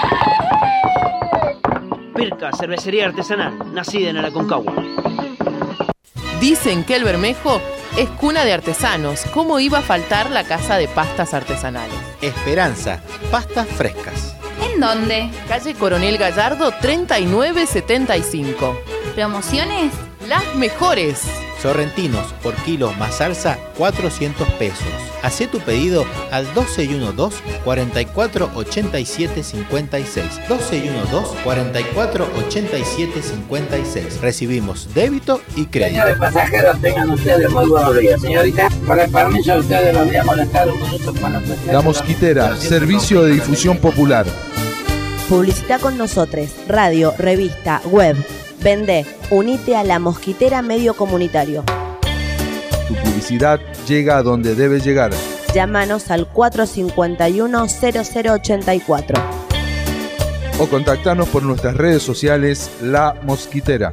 Speaker 2: Pirca, cervecería artesanal, nacida en el Aconcagua.
Speaker 4: Dicen que el Bermejo es cuna de artesanos. ¿Cómo iba a faltar la casa de pastas artesanales?
Speaker 5: Esperanza, pastas frescas.
Speaker 11: ¿En dónde?
Speaker 4: Calle Coronel Gallardo treinta y nueve setenta y cinco.
Speaker 11: ¿Promociones?
Speaker 4: Las mejores.
Speaker 5: Sorrentinos por kilo más salsa, cuatrocientos pesos. Hacé tu pedido al dos seis uno dos, cuatro cuatro, ocho siete cinco seis. dos seis uno dos, cuatro cuatro, ocho siete cinco seis. Recibimos débito y crédito.
Speaker 23: Señores pasajeros, tengan ustedes muy buenos días. Señorita, con el permiso de ustedes los voy a molestar un minuto para apreciar.
Speaker 1: La Mosquitera, servicio de difusión popular.
Speaker 24: Publicita con nosotros, radio, revista, web. Vende, unite a La Mosquitera Medio Comunitario.
Speaker 1: Tu publicidad llega a donde debe llegar.
Speaker 24: Llámanos al cuatro cinco uno, cero cero ocho cuatro.
Speaker 1: O contactanos por nuestras redes sociales La Mosquitera.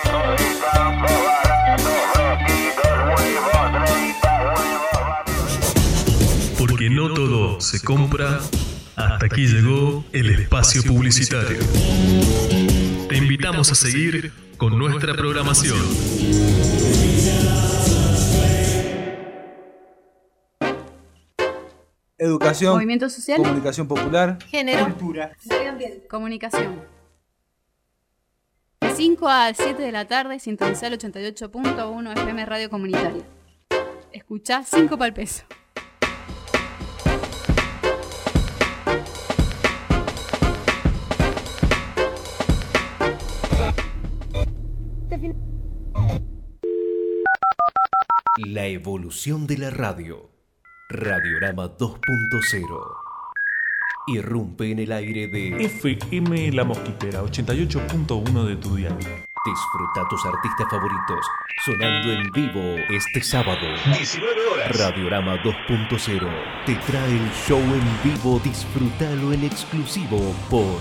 Speaker 21: Porque no todo se compra. Hasta aquí llegó el espacio publicitario. Te invitamos a seguir con nuestra programación.
Speaker 1: Educación,
Speaker 25: movimiento social,
Speaker 1: comunicación popular,
Speaker 25: género,
Speaker 1: cultura,
Speaker 25: medio ambiente, comunicación. De cinco a siete de la tarde, sintonizar el ochenta y ocho punto uno F M Radio Comunitaria. Escuchá cinco pa'l peso.
Speaker 26: La evolución de la radio. Radiorama dos punto cero. Irrumpe en el aire de
Speaker 21: F M La Mosquitera ochenta y ocho punto uno de tu dial.
Speaker 26: Disfruta tus artistas favoritos sonando en vivo este sábado.
Speaker 21: diecinueve horas.
Speaker 26: Radiorama dos punto cero te trae el show en vivo. Disfrútalo en exclusivo por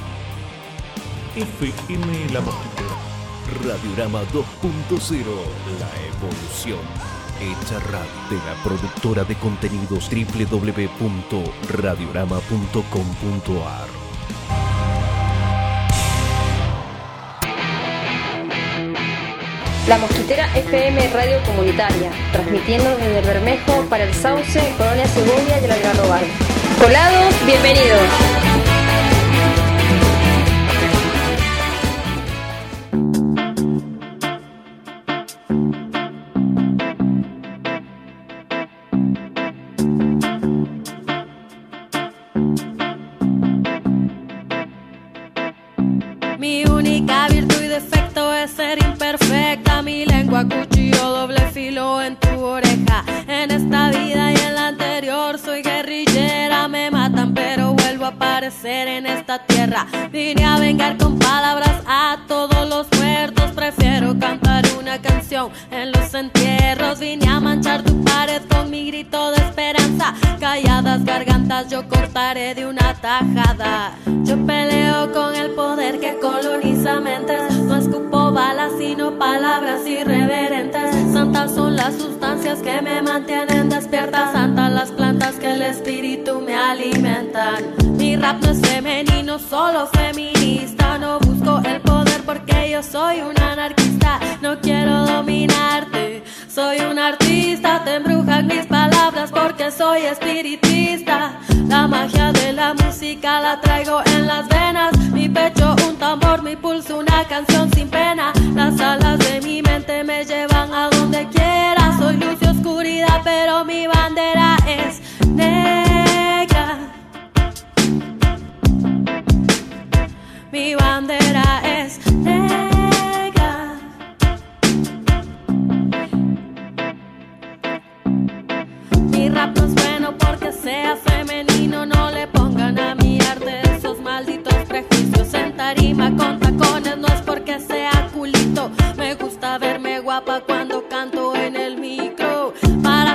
Speaker 21: F M La Mosquitera.
Speaker 26: Radiorama dos punto cero. La evolución hecha radio, de la productora de contenidos doble u doble u doble u punto radiorama punto com punto a r.
Speaker 27: La Mosquitera F M Radio Comunitaria, transmitiendo desde el Bermejo para el Sauce, Colonia Segovia y el Algarrobar. Colados, bienvenidos.
Speaker 28: Mi única virtud y defecto es ser imperfecta. Mi lengua cuchillo doble filo en tu oreja. En esta vida y en la anterior soy guerrillera. Me matan pero vuelvo a aparecer en esta tierra. Vine a vengar con palabras a todos los muertos. Prefiero cantar una canción en los entierros. Vine a manchar tu pared con mi grito de esperanza. Calladas gargantas yo cortaré de una tajada. Yo peleo con el poder que coloniza mentes. No escupo balas sino palabras irreverentes. Santas son las sustancias que me mantienen despierta. Santas las plantas que el espíritu me alimentan. Mi rap no es femenino, solo feminista. No busco el poder porque yo soy un anarquista. No quiero dominarte, soy un artista. Te embrujan mis palabras porque soy espiritista. La magia de la música la traigo en las venas. Mi pecho un tambor, mi pulso una canción sin pena. Las alas de mi mente me llevan a donde quiera. Soy luz y oscuridad pero mi bandera es negra. Mi bandera es negra. Mi rap no es bueno porque sea femenino. No le pongan a mi arte esos malditos prejuicios. En tarima con tacones no es porque sea culito. Me gusta verme guapa cuando canto en el micro. Para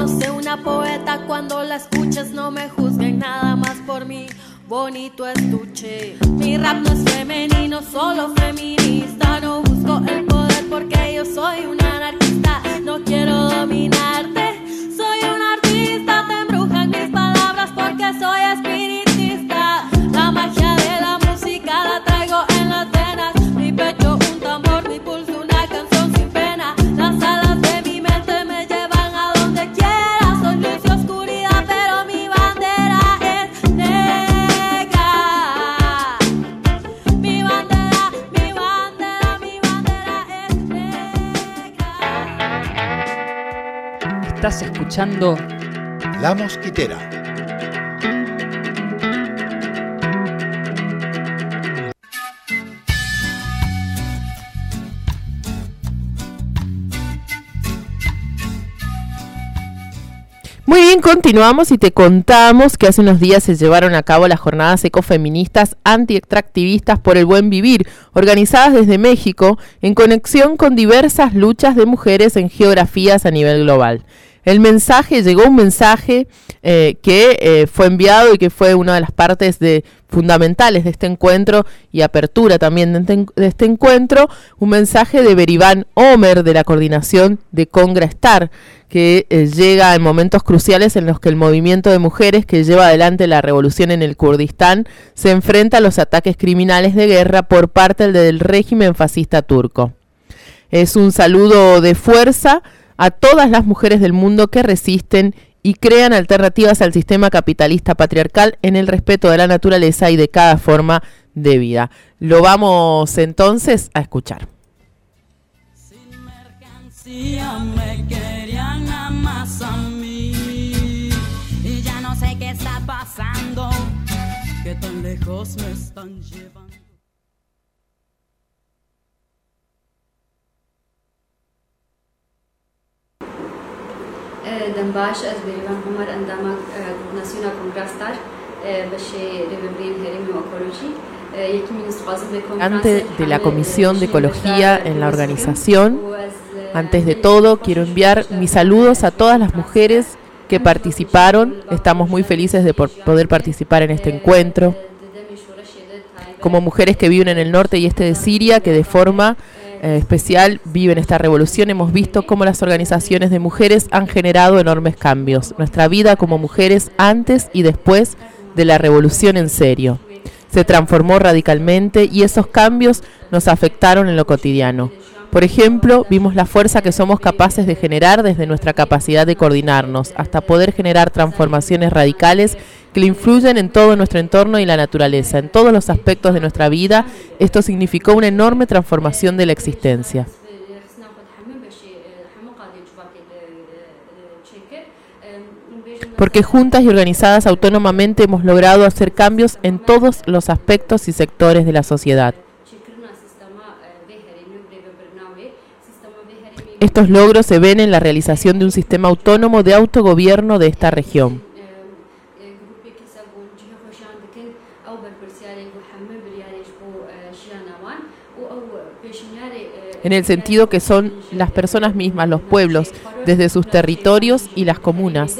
Speaker 28: no sé, una poeta, cuando la escuches no me juzguen nada más por mi bonito estuche. Mi rap no es femenino, solo feminista. No busco el poder porque yo soy una anarquista. No quiero dominarte, soy un artista. Te embrujan mis palabras porque soy espiritista. La magia de la música la traigo en las venas. Mi pecho un tambor, mi pulso una canción sin pena. Las alas de mi mente me llevan a donde quiera. Soy luz y oscuridad, pero mi bandera es negra. Mi bandera, mi bandera, mi bandera es negra.
Speaker 18: Estás escuchando
Speaker 5: La Mosquitera.
Speaker 4: Muy bien, continuamos y te contamos que hace unos días se llevaron a cabo las jornadas ecofeministas anti-extractivistas por el buen vivir, organizadas desde México en conexión con diversas luchas de mujeres en geografías a nivel global. El mensaje, llegó un mensaje eh, que eh, fue enviado y que fue una de las partes de, fundamentales de este encuentro y apertura también de este, de este encuentro, un mensaje de Berivan Omer de la coordinación de Congrastar, que eh, llega en momentos cruciales en los que el movimiento de mujeres que lleva adelante la revolución en el Kurdistán se enfrenta a los ataques criminales de guerra por parte del régimen fascista turco. Es un saludo de fuerza a todas las mujeres del mundo que resisten y crean alternativas al sistema capitalista patriarcal en el respeto de la naturaleza y de cada forma de vida. Lo vamos entonces a escuchar.
Speaker 28: Sin mercancía me querían nada más a mí y ya no sé qué está pasando, qué tan lejos me están llevando.
Speaker 27: دنباش از بریوان عمر اندام ناسیونا کنگراستار بشه ریبرین هرمی اکولوژی یکی من استقاضی به
Speaker 4: Ante de la Comisión de Ecología en la organización, antes de todo quiero enviar mis saludos a todas las mujeres que participaron. Estamos muy felices de por poder participar en este encuentro. Como mujeres que viven en el norte y este de Siria, que de forma Eh, especial viven esta revolución, hemos visto cómo las organizaciones de mujeres han generado enormes cambios. Nuestra vida como mujeres antes y después de la revolución en serio se transformó radicalmente y esos cambios nos afectaron en lo cotidiano. Por ejemplo, vimos la fuerza que somos capaces de generar desde nuestra capacidad de coordinarnos hasta poder generar transformaciones radicales que le influyen en todo nuestro entorno y la naturaleza, en todos los aspectos de nuestra vida. Esto significó una enorme transformación de la existencia. Porque juntas y organizadas autónomamente hemos logrado hacer cambios en todos los aspectos y sectores de la sociedad. Estos logros se ven en la realización de un sistema autónomo de autogobierno de esta región. En el sentido que son las personas mismas, los pueblos, desde sus territorios y las comunas,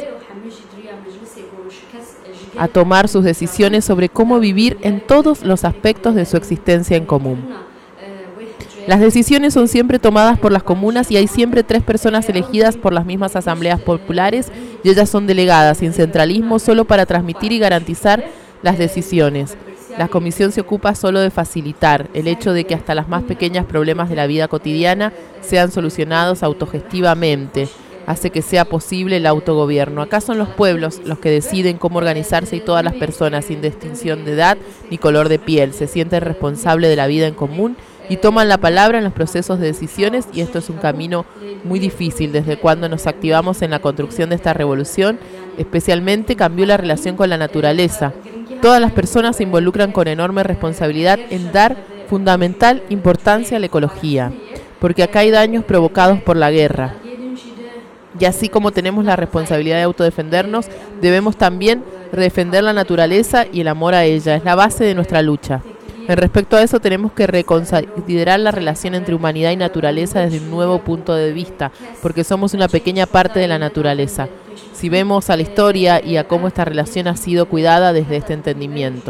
Speaker 4: a tomar sus decisiones sobre cómo vivir en todos los aspectos de su existencia en común. Las decisiones son siempre tomadas por las comunas y hay siempre tres personas elegidas por las mismas asambleas populares y ellas son delegadas sin centralismo solo para transmitir y garantizar las decisiones. La comisión se ocupa solo de facilitar el hecho de que hasta los más pequeños problemas de la vida cotidiana sean solucionados autogestivamente. Hace que sea posible el autogobierno. Acá son los pueblos los que deciden cómo organizarse y todas las personas, sin distinción de edad ni color de piel, se sienten responsables de la vida en común y toman la palabra en los procesos de decisiones, y esto es un camino muy difícil. Desde cuando nos activamos en la construcción de esta revolución, especialmente cambió la relación con la naturaleza. Todas las personas se involucran con enorme responsabilidad en dar fundamental importancia a la ecología, porque acá hay daños provocados por la guerra. Y así como tenemos la responsabilidad de autodefendernos, debemos también defender la naturaleza y el amor a ella. Es la base de nuestra lucha. En respecto a eso tenemos que reconsiderar la relación entre humanidad y naturaleza desde un nuevo punto de vista, porque somos una pequeña parte de la naturaleza. Si vemos a la historia y a cómo esta relación ha sido cuidada desde este entendimiento,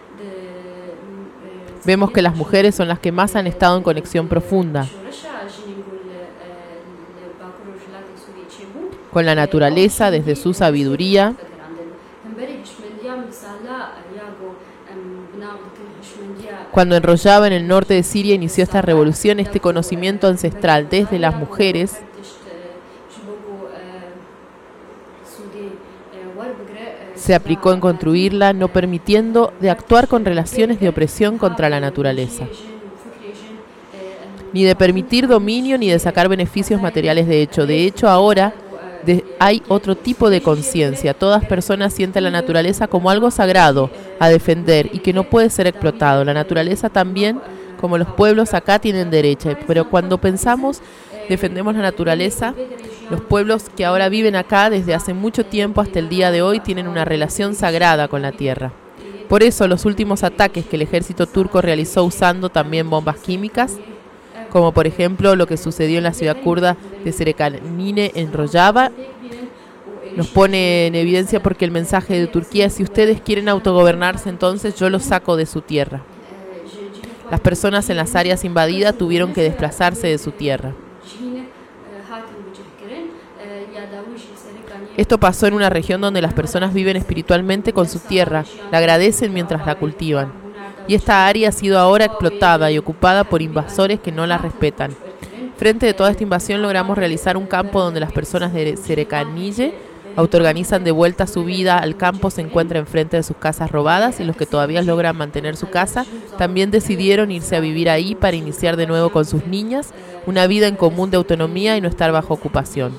Speaker 4: vemos que las mujeres son las que más han estado en conexión profunda con la naturaleza desde su sabiduría. Cuando en Rojava, en el norte de Siria, inició esta revolución, este conocimiento ancestral desde las mujeres se aplicó en construirla, no permitiendo de actuar con relaciones de opresión contra la naturaleza, ni de permitir dominio, ni de sacar beneficios materiales de hecho. De hecho, ahora de, hay otro tipo de conciencia. Todas personas sienten la naturaleza como algo sagrado a defender y que no puede ser explotado. La naturaleza también, como los pueblos acá, tienen derecho, pero cuando pensamos, defendemos la naturaleza, los pueblos que ahora viven acá desde hace mucho tiempo hasta el día de hoy tienen una relación sagrada con la tierra. Por eso los últimos ataques que el ejército turco realizó usando también bombas químicas, como por ejemplo lo que sucedió en la ciudad kurda de Serekanine en Rojava, nos pone en evidencia porque el mensaje de Turquía es: si ustedes quieren autogobernarse, entonces yo los saco de su tierra. Las personas en las áreas invadidas tuvieron que desplazarse de su tierra. Esto pasó en una región donde las personas viven espiritualmente con su tierra, la agradecen mientras la cultivan. Y esta área ha sido ahora explotada y ocupada por invasores que no la respetan. Frente a toda esta invasión logramos realizar un campo donde las personas de Serekanille autoorganizan de vuelta su vida al campo, se encuentran enfrente de sus casas robadas, y los que todavía logran mantener su casa también decidieron irse a vivir ahí para iniciar de nuevo con sus niñas una vida en común de autonomía y no estar bajo ocupación.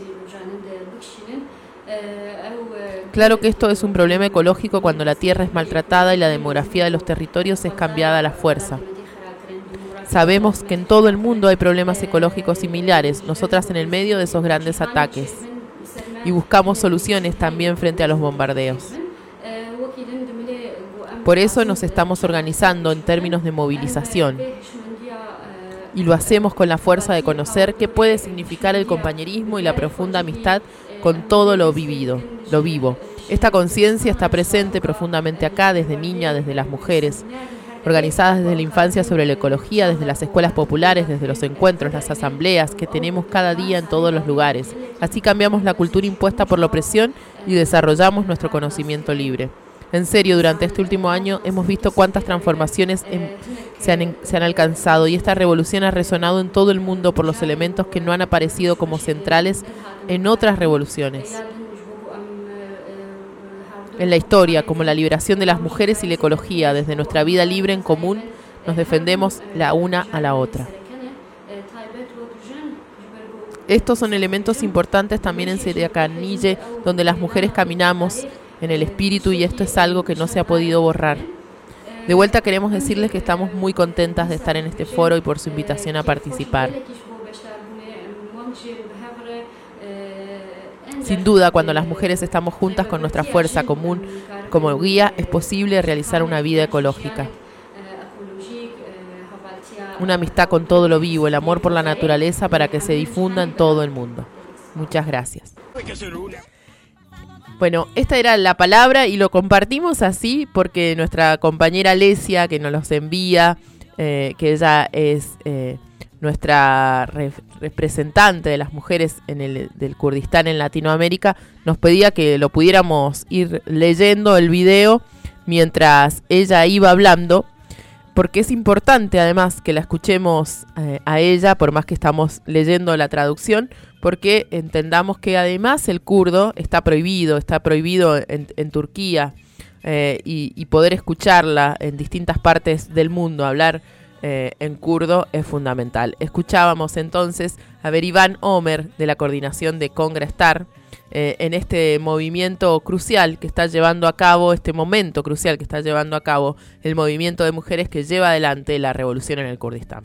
Speaker 4: Claro que esto es un problema ecológico cuando la tierra es maltratada y la demografía de los territorios es cambiada a la fuerza. Sabemos que en todo el mundo hay problemas ecológicos similares, nosotras en el medio de esos grandes ataques. Y buscamos soluciones también frente a los bombardeos. Por eso nos estamos organizando en términos de movilización. Y lo hacemos con la fuerza de conocer qué puede significar el compañerismo y la profunda amistad con todo lo vivido, lo vivo. Esta conciencia está presente profundamente acá, desde niña, desde las mujeres, organizadas desde la infancia sobre la ecología, desde las escuelas populares, desde los encuentros, las asambleas que tenemos cada día en todos los lugares. Así cambiamos la cultura impuesta por la opresión y desarrollamos nuestro conocimiento libre. En serio, durante este último año hemos visto cuántas transformaciones en, se, han, se han alcanzado, y esta revolución ha resonado en todo el mundo por los elementos que no han aparecido como centrales en otras revoluciones en la historia, como la liberación de las mujeres y la ecología. Desde nuestra vida libre en común nos defendemos la una a la otra. Estos son elementos importantes también en Serekanille, donde las mujeres caminamos en el espíritu, y esto es algo que no se ha podido borrar. De vuelta queremos decirles que estamos muy contentas de estar en este foro y por su invitación a participar. Sin duda, cuando las mujeres estamos juntas con nuestra fuerza común como guía, es posible realizar una vida ecológica. Una amistad con todo lo vivo, el amor por la naturaleza para que se difunda en todo el mundo. Muchas gracias. Bueno, esta era la palabra y lo compartimos así porque nuestra compañera Alesia, que nos los envía, eh, que ella es eh, nuestra re- representante de las mujeres en el, del Kurdistán en Latinoamérica, nos pedía que lo pudiéramos ir leyendo el video mientras ella iba hablando, porque es importante además que la escuchemos eh, a ella, por más que estamos leyendo la traducción, porque entendamos que además el kurdo está prohibido, está prohibido en, en Turquía, eh, y, y poder escucharla en distintas partes del mundo, hablar eh, en kurdo es fundamental. Escuchábamos entonces a Berivan Omer de la coordinación de Congresstar eh, en este movimiento crucial que está llevando a cabo, este momento crucial que está llevando a cabo el movimiento de mujeres que lleva adelante la revolución en el Kurdistán.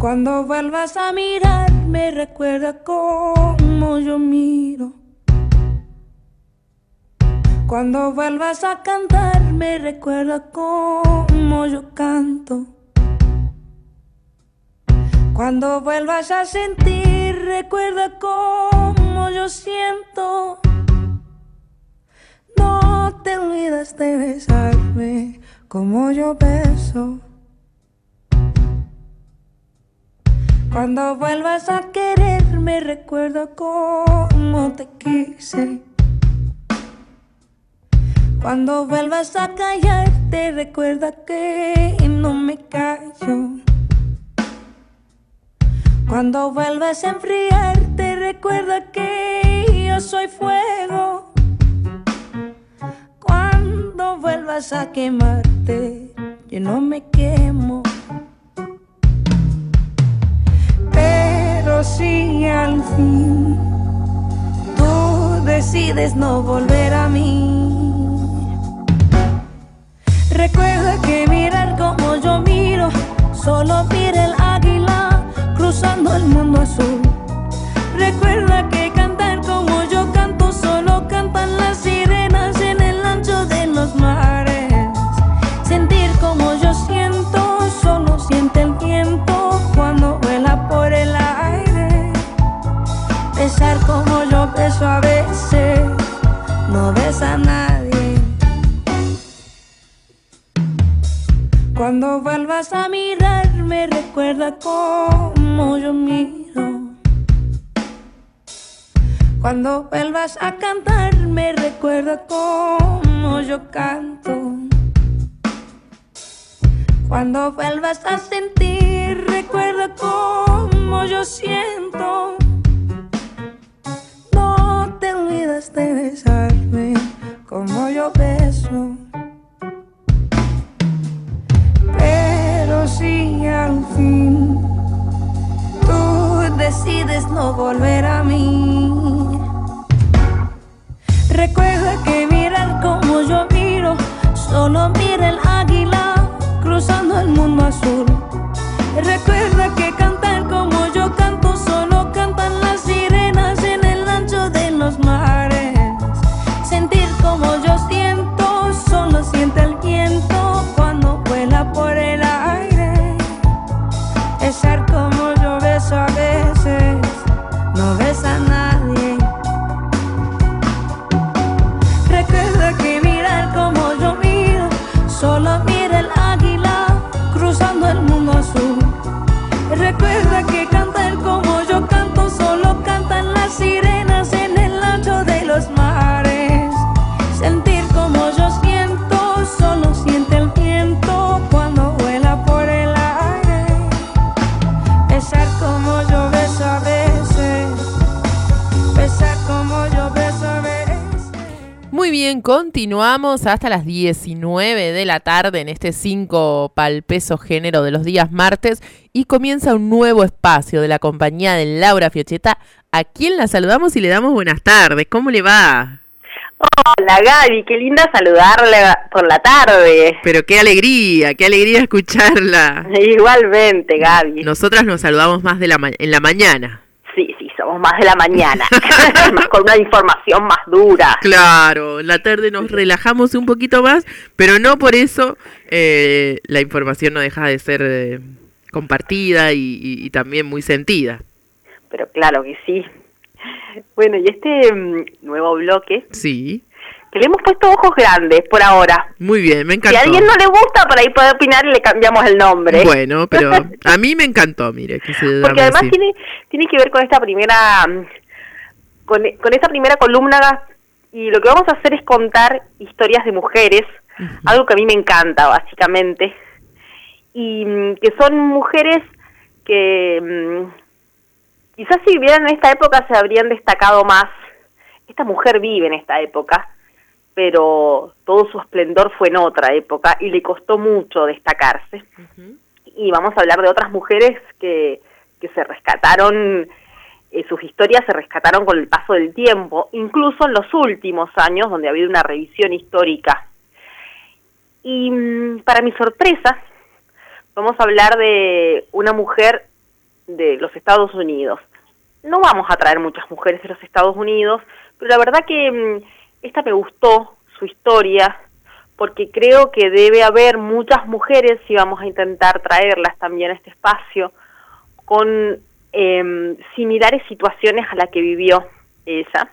Speaker 6: Cuando vuelvas a mirarme, recuerda cómo yo miro. Cuando vuelvas a cantarme, recuerda cómo yo canto. Cuando vuelvas a sentir, recuerda cómo yo siento. No te olvides de besarme como yo beso. Cuando vuelvas a quererme, recuerda cómo te quise. Cuando vuelvas a callarte, recuerda que no me callo. Cuando vuelvas a enfriarte, recuerda que yo soy fuego. Cuando vuelvas a quemarte, yo no me quemo. Pero si al fin tú decides no volver a mí, recuerda que mirar como yo miro, solo mira el águila cruzando el mundo azul. Recuerda que cantar como yo canto, solo cantan las sirenas en el ancho de los mares. Sentir como yo siento, solo siente el viento cuando vuela por el aire. Besar como yo beso a veces, no besa a nadie. Cuando vuelvas a mirarme, recuerda cómo yo miro. Cuando vuelvas a cantarme, recuerda cómo yo canto. Cuando vuelvas a sentir, recuerda cómo yo siento. No te olvides de besarme como yo beso. Pero si al fin tú decides no volver a mí, recuerda que mirar como yo miro, solo mira el águila cruzando el mundo azul. Recuerda que cantar como yo canto, solo cantan las sirenas en el ancho de los mares. Sentir como yo siento, solo siente el viento cuando vuela por el aire. Besar como yo beso a veces, no besa a nadie. Recuerda que mirar como yo miro, solo mira el águila cruzando el mundo azul. Recuerda que cantar como yo canto, solo cantan las sirenas en el ancho de los mares. Sentir como yo siento, solo siente el viento cuando vuela por el aire. Besar como yo beso a veces, besar como yo beso a veces.
Speaker 4: Muy bien, continuamos hasta las diecinueve de la tarde en este cinco pal peso género de los días martes y comienza un nuevo espacio de la compañía de Laura Fiochetta, a quien la saludamos y le damos buenas tardes. ¿Cómo le va?
Speaker 3: Hola Gaby, qué linda saludarle por la tarde.
Speaker 4: Pero qué alegría, qué alegría escucharla.
Speaker 3: Igualmente, Gaby.
Speaker 4: Nosotras nos saludamos más de la ma- en la mañana.
Speaker 3: Sí, sí, somos más de la mañana, más con una información más dura.
Speaker 4: Claro, la tarde nos relajamos un poquito más, pero no por eso eh, la información no deja de ser eh, compartida y, y, y también muy sentida.
Speaker 3: Pero claro que sí. Bueno, y este um, nuevo bloque,
Speaker 4: sí,
Speaker 3: que le hemos puesto ojos grandes por ahora.
Speaker 4: Muy bien, me encantó.
Speaker 3: Si a alguien no le gusta, por ahí puede opinar y le cambiamos el nombre.
Speaker 4: Bueno, pero a mí me encantó, mire. Que se
Speaker 3: Porque además tiene, tiene que ver con esta primera con, con esta primera columna, y lo que vamos a hacer es contar historias de mujeres, uh-huh. algo que a mí me encanta, básicamente, y que son mujeres que mmm, quizás si vivieran en esta época se habrían destacado más. Esta mujer vive en esta época, pero todo su esplendor fue en otra época y le costó mucho destacarse. Uh-huh. Y vamos a hablar de otras mujeres que, que se rescataron, eh, sus historias se rescataron con el paso del tiempo, incluso en los últimos años, donde ha habido una revisión histórica. Y mmm, para mi sorpresa, vamos a hablar de una mujer de los Estados Unidos. No vamos a traer muchas mujeres de los Estados Unidos, pero la verdad que mmm, esta me gustó, su historia, porque creo que debe haber muchas mujeres, y vamos a intentar traerlas también a este espacio, con eh, similares situaciones a la que vivió ella.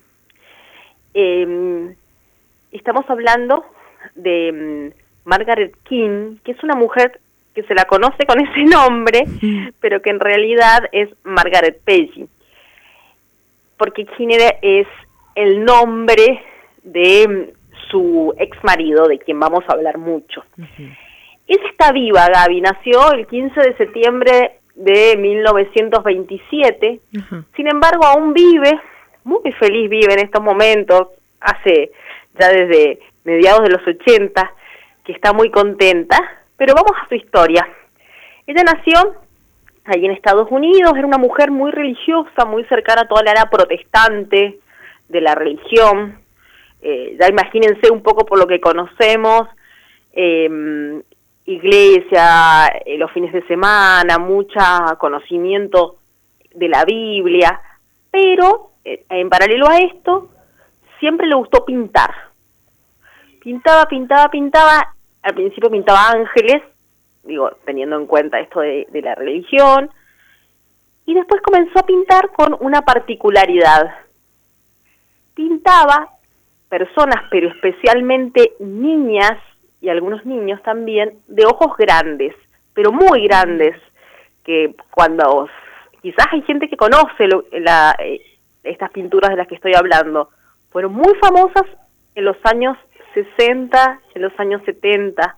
Speaker 3: Eh, estamos hablando de um, Margaret King, que es una mujer que se la conoce con ese nombre, pero que en realidad es Margaret Page, porque King es el nombre de su ex marido, de quien vamos a hablar mucho. Uh-huh. Ella está viva, Gaby, nació el quince de septiembre de mil novecientos veintisiete, uh-huh. Sin embargo aún vive, muy feliz vive en estos momentos, hace ya desde mediados de los ochenta, que está muy contenta, pero vamos a su historia. Ella nació allí en Estados Unidos, era una mujer muy religiosa, muy cercana a toda la era protestante de la religión. Eh, ya imagínense un poco por lo que conocemos, eh, iglesia, eh, los fines de semana, mucho conocimiento de la Biblia, pero eh, en paralelo a esto, siempre le gustó pintar. Pintaba, pintaba, pintaba, al principio pintaba ángeles, digo, teniendo en cuenta esto de, de la religión, y después comenzó a pintar con una particularidad. Pintaba personas, pero especialmente niñas, y algunos niños también, de ojos grandes, pero muy grandes, que cuando, quizás hay gente que conoce lo, la, eh, estas pinturas de las que estoy hablando, fueron muy famosas en los años sesenta, en los años setenta.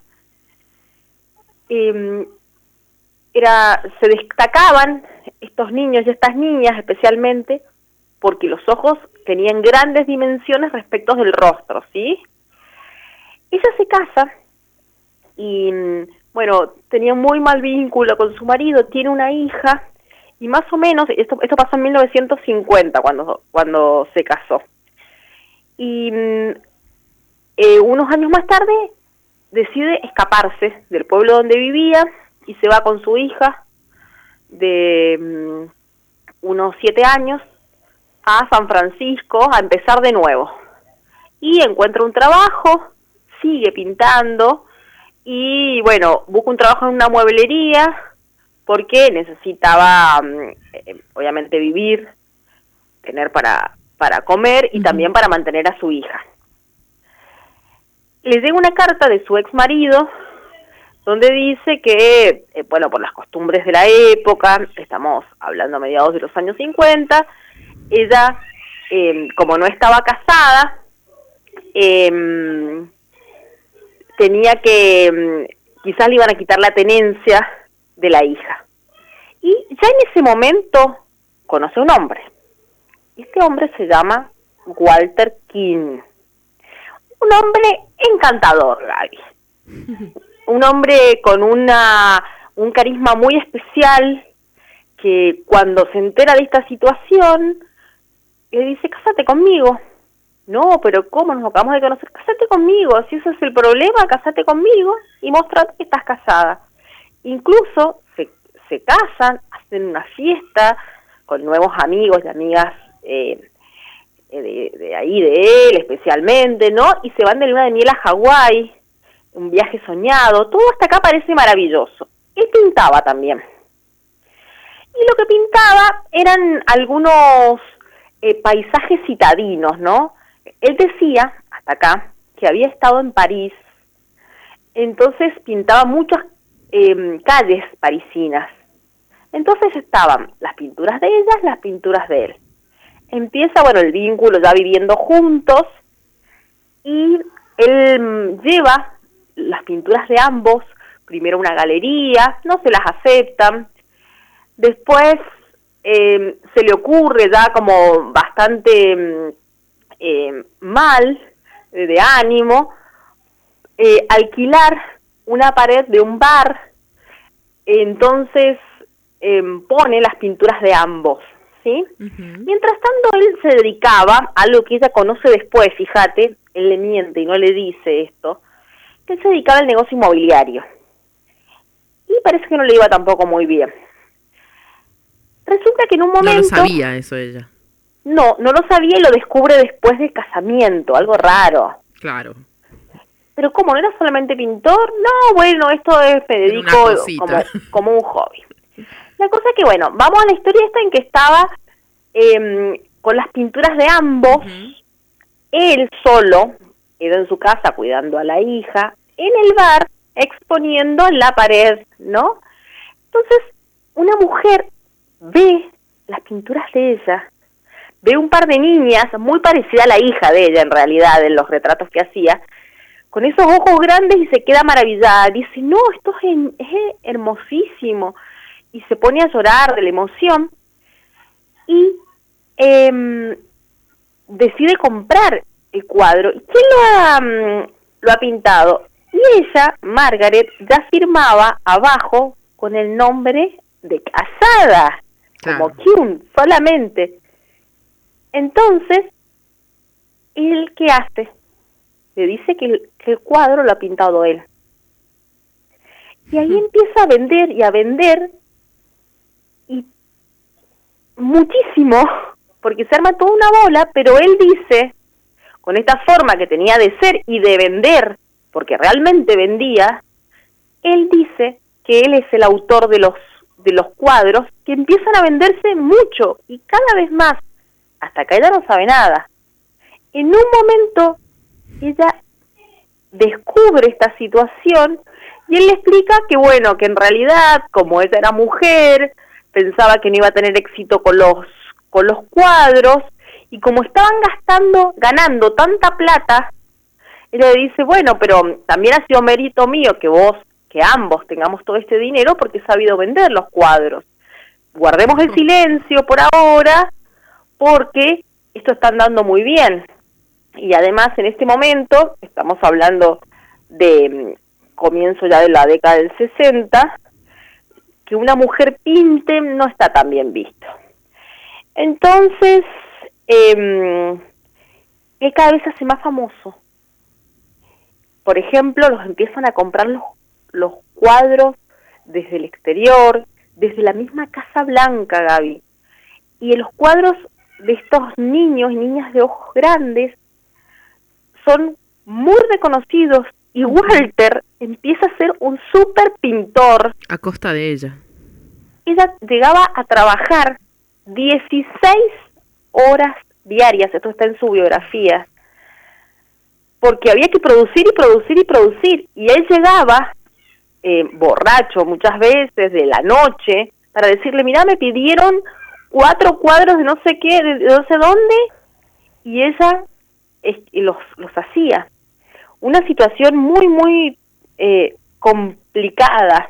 Speaker 3: Eh, era, se destacaban estos niños y estas niñas especialmente porque los ojos tenían grandes dimensiones respecto del rostro, ¿sí? Ella se casa y, bueno, tenía muy mal vínculo con su marido, tiene una hija, y más o menos, esto, esto pasó en mil novecientos cincuenta, cuando, cuando se casó. Y eh, unos años más tarde decide escaparse del pueblo donde vivía y se va con su hija de um, unos siete años a San Francisco a empezar de nuevo. Y encuentra un trabajo, sigue pintando y, bueno, busca un trabajo en una mueblería porque necesitaba, eh, obviamente, vivir, tener para, para comer y uh-huh. también para mantener a su hija. Le llega una carta de su ex marido donde dice que, eh, bueno, por las costumbres de la época, estamos hablando a mediados de los años cincuenta, ella, eh, como no estaba casada, eh, tenía que, quizás le iban a quitar la tenencia de la hija. Y ya en ese momento conoce a un hombre. Este hombre se llama Walter King. Un hombre encantador, Gaby. Un hombre con una un carisma muy especial, que cuando se entera de esta situación, le dice, cásate conmigo. No, pero ¿cómo? Nos acabamos de conocer. Cásate conmigo, si ese es el problema, cásate conmigo y mostrate que estás casada. Incluso se, se casan, hacen una fiesta con nuevos amigos y amigas eh, de, de ahí, de él especialmente, ¿no? Y se van de luna de miel a Hawái, un viaje soñado. Todo hasta acá parece maravilloso. Él pintaba también. Y lo que pintaba eran algunos eh, paisajes citadinos, ¿no? Él decía, hasta acá, que había estado en París, entonces pintaba muchas eh, calles parisinas. Entonces estaban las pinturas de ellas, las pinturas de él. Empieza, bueno, el vínculo ya viviendo juntos, y él lleva las pinturas de ambos, primero a una galería, no se las aceptan, después eh, se le ocurre ya como bastante eh, mal, eh, de ánimo, eh, alquilar una pared de un bar, entonces eh, pone las pinturas de ambos, ¿sí? Uh-huh. Mientras tanto él se dedicaba a lo que ella conoce después, fíjate, él le miente y no le dice esto, que él se dedicaba al negocio inmobiliario. Y parece que no le iba tampoco muy bien. Resulta que en un momento...
Speaker 4: No lo sabía eso ella.
Speaker 3: No, no lo sabía y lo descubre después del casamiento, algo raro.
Speaker 4: Claro.
Speaker 3: Pero ¿cómo? ¿No era solamente pintor? No, bueno, esto es Federico como, como un hobby. La cosa es que, bueno, vamos a la historia esta en que estaba eh, con las pinturas de ambos, uh-huh. Él solo, era en su casa cuidando a la hija, en el bar exponiendo en la pared, ¿no? Entonces, una mujer ve las pinturas de ella, ve un par de niñas, muy parecida a la hija de ella en realidad, en los retratos que hacía, con esos ojos grandes y se queda maravillada. Dice, no, esto es, es hermosísimo. Y se pone a llorar de la emoción y eh, decide comprar el cuadro. ¿Y quién lo ha, um, lo ha pintado? Y ella, Margaret, ya firmaba abajo con el nombre de casada, claro. Como Kuhn, solamente. Entonces, ¿él qué hace? Le dice que el, que el cuadro lo ha pintado él. Y ahí empieza a vender y a vender, y muchísimo, porque se arma toda una bola, pero él dice, con esta forma que tenía de ser y de vender, porque realmente vendía, él dice que él es el autor de los, de los cuadros, que empiezan a venderse mucho, y cada vez más, hasta que ella no sabe nada. En un momento, ella descubre esta situación y él le explica que bueno, que en realidad, como ella era mujer, pensaba que no iba a tener éxito con los con los cuadros, y como estaban gastando, ganando tanta plata, ella le dice, bueno, pero también ha sido mérito mío que vos, que ambos tengamos todo este dinero porque he sabido vender los cuadros. Guardemos el silencio por ahora, porque esto está andando muy bien. Y además en este momento, estamos hablando de comienzo ya de la década del sesenta, que una mujer pinte no está tan bien visto. Entonces, eh, él cada vez se hace más famoso. Por ejemplo, los empiezan a comprar los, los cuadros desde el exterior, desde la misma Casa Blanca, Gaby. Y los cuadros de estos niños y niñas de ojos grandes son muy reconocidos, y Walter empieza a ser un súper pintor.
Speaker 4: A costa de ella.
Speaker 3: Ella llegaba a trabajar dieciséis horas diarias, esto está en su biografía, porque había que producir y producir y producir, y él llegaba eh, borracho muchas veces de la noche para decirle, mira, me pidieron cuatro cuadros de no sé qué, de no sé dónde, y ella los, los hacía. Una situación muy, muy eh, complicada,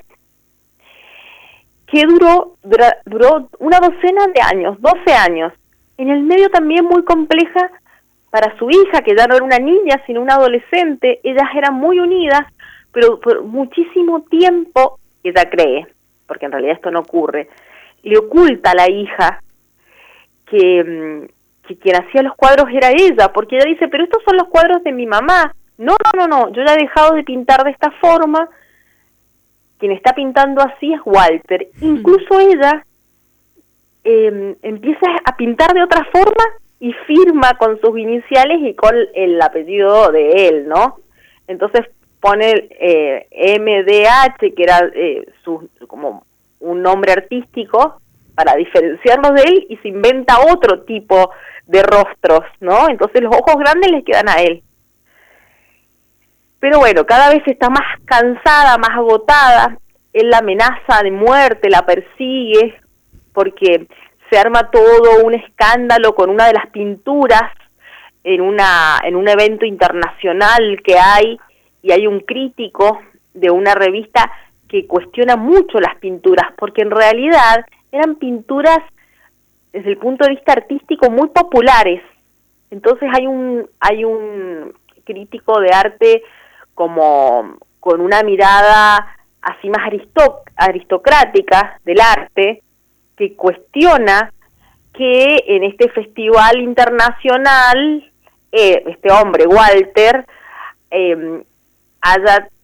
Speaker 3: que duró, dura, duró una docena de años, doce años. En el medio también muy compleja para su hija, que ya no era una niña, sino una adolescente. Ellas eran muy unidas, pero por muchísimo tiempo, ella cree, porque en realidad esto no ocurre, le oculta a la hija que, que quien hacía los cuadros era ella, porque ella dice, pero estos son los cuadros de mi mamá. No, no, no, no, yo ya he dejado de pintar de esta forma, quien está pintando así es Walter. Incluso ella eh, empieza a pintar de otra forma y firma con sus iniciales y con el apellido de él, ¿no? Entonces pone eh, M D H, que era eh, su, como un nombre artístico para diferenciarlos de él, y se inventa otro tipo de rostros, ¿no? Entonces los ojos grandes les quedan a él. Pero bueno, cada vez está más cansada, más agotada, él la amenaza de muerte, la persigue, porque se arma todo un escándalo con una de las pinturas en una en un evento internacional que hay, y hay un crítico de una revista que cuestiona mucho las pinturas, porque en realidad eran pinturas desde el punto de vista artístico muy populares. Entonces hay un hay un crítico de arte como con una mirada así más aristoc- aristocrática del arte, que cuestiona que en este festival internacional eh, este hombre, Walter, eh, haya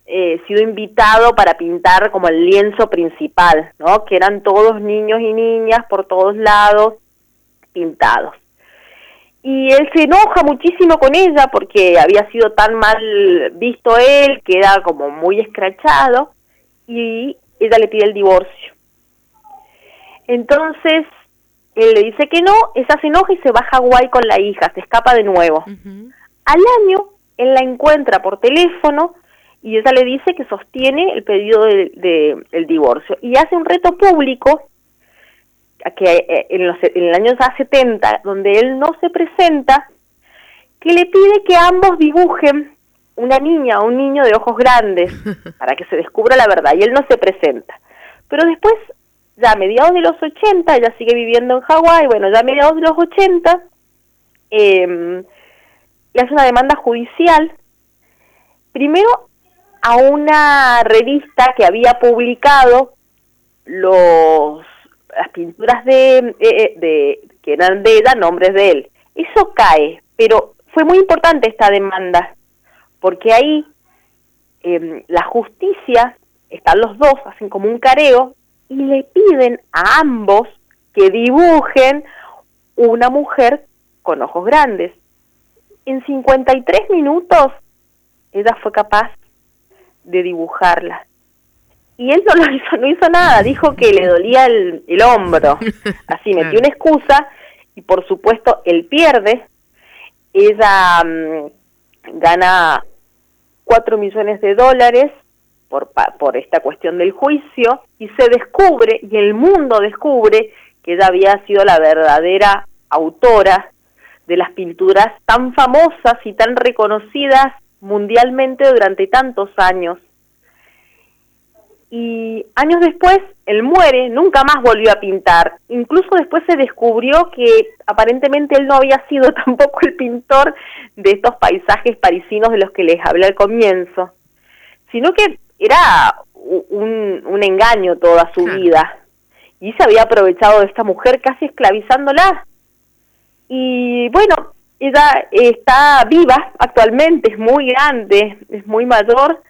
Speaker 3: eh, sido invitado para pintar como el lienzo principal, ¿no? Que eran todos niños y niñas por todos lados pintados. Y él se enoja muchísimo con ella porque había sido tan mal visto él, que era como muy escrachado, y ella le pide el divorcio. Entonces, él le dice que no, ella se enoja y se va a Hawái con la hija, se escapa de nuevo. Uh-huh. Al año, él la encuentra por teléfono y ella le dice que sostiene el pedido de, de, del divorcio. Y hace un reto público, que en, los, en el año setenta, donde él no se presenta, que le pide que ambos dibujen una niña o un niño de ojos grandes para que se descubra la verdad, y él no se presenta. Pero después, ya a mediados de los ochenta, ella sigue viviendo en Hawái, bueno, ya a mediados de los ochenta, eh, le hace una demanda judicial, primero a una revista que había publicado los las pinturas de, de, de que eran de ella, nombres de él. Eso cae, pero fue muy importante esta demanda, porque ahí eh, la justicia, están los dos, hacen como un careo, y le piden a ambos que dibujen una mujer con ojos grandes. En cincuenta y tres minutos, ella fue capaz de dibujarla. Y él no lo hizo, no hizo nada, dijo que le dolía el, el hombro. Así metió una excusa y por supuesto él pierde. Ella um, gana cuatro millones de dólares por, por esta cuestión del juicio y se descubre, y el mundo descubre, que ella había sido la verdadera autora de las pinturas tan famosas y tan reconocidas mundialmente durante tantos años. Y años después, él muere, nunca más volvió a pintar. Incluso después se descubrió que aparentemente él no había sido tampoco el pintor de estos paisajes parisinos de los que les hablé al comienzo, sino que era un, un engaño toda su vida. Y se había aprovechado de esta mujer casi esclavizándola. Y bueno, ella está viva actualmente, es muy grande, es muy mayor,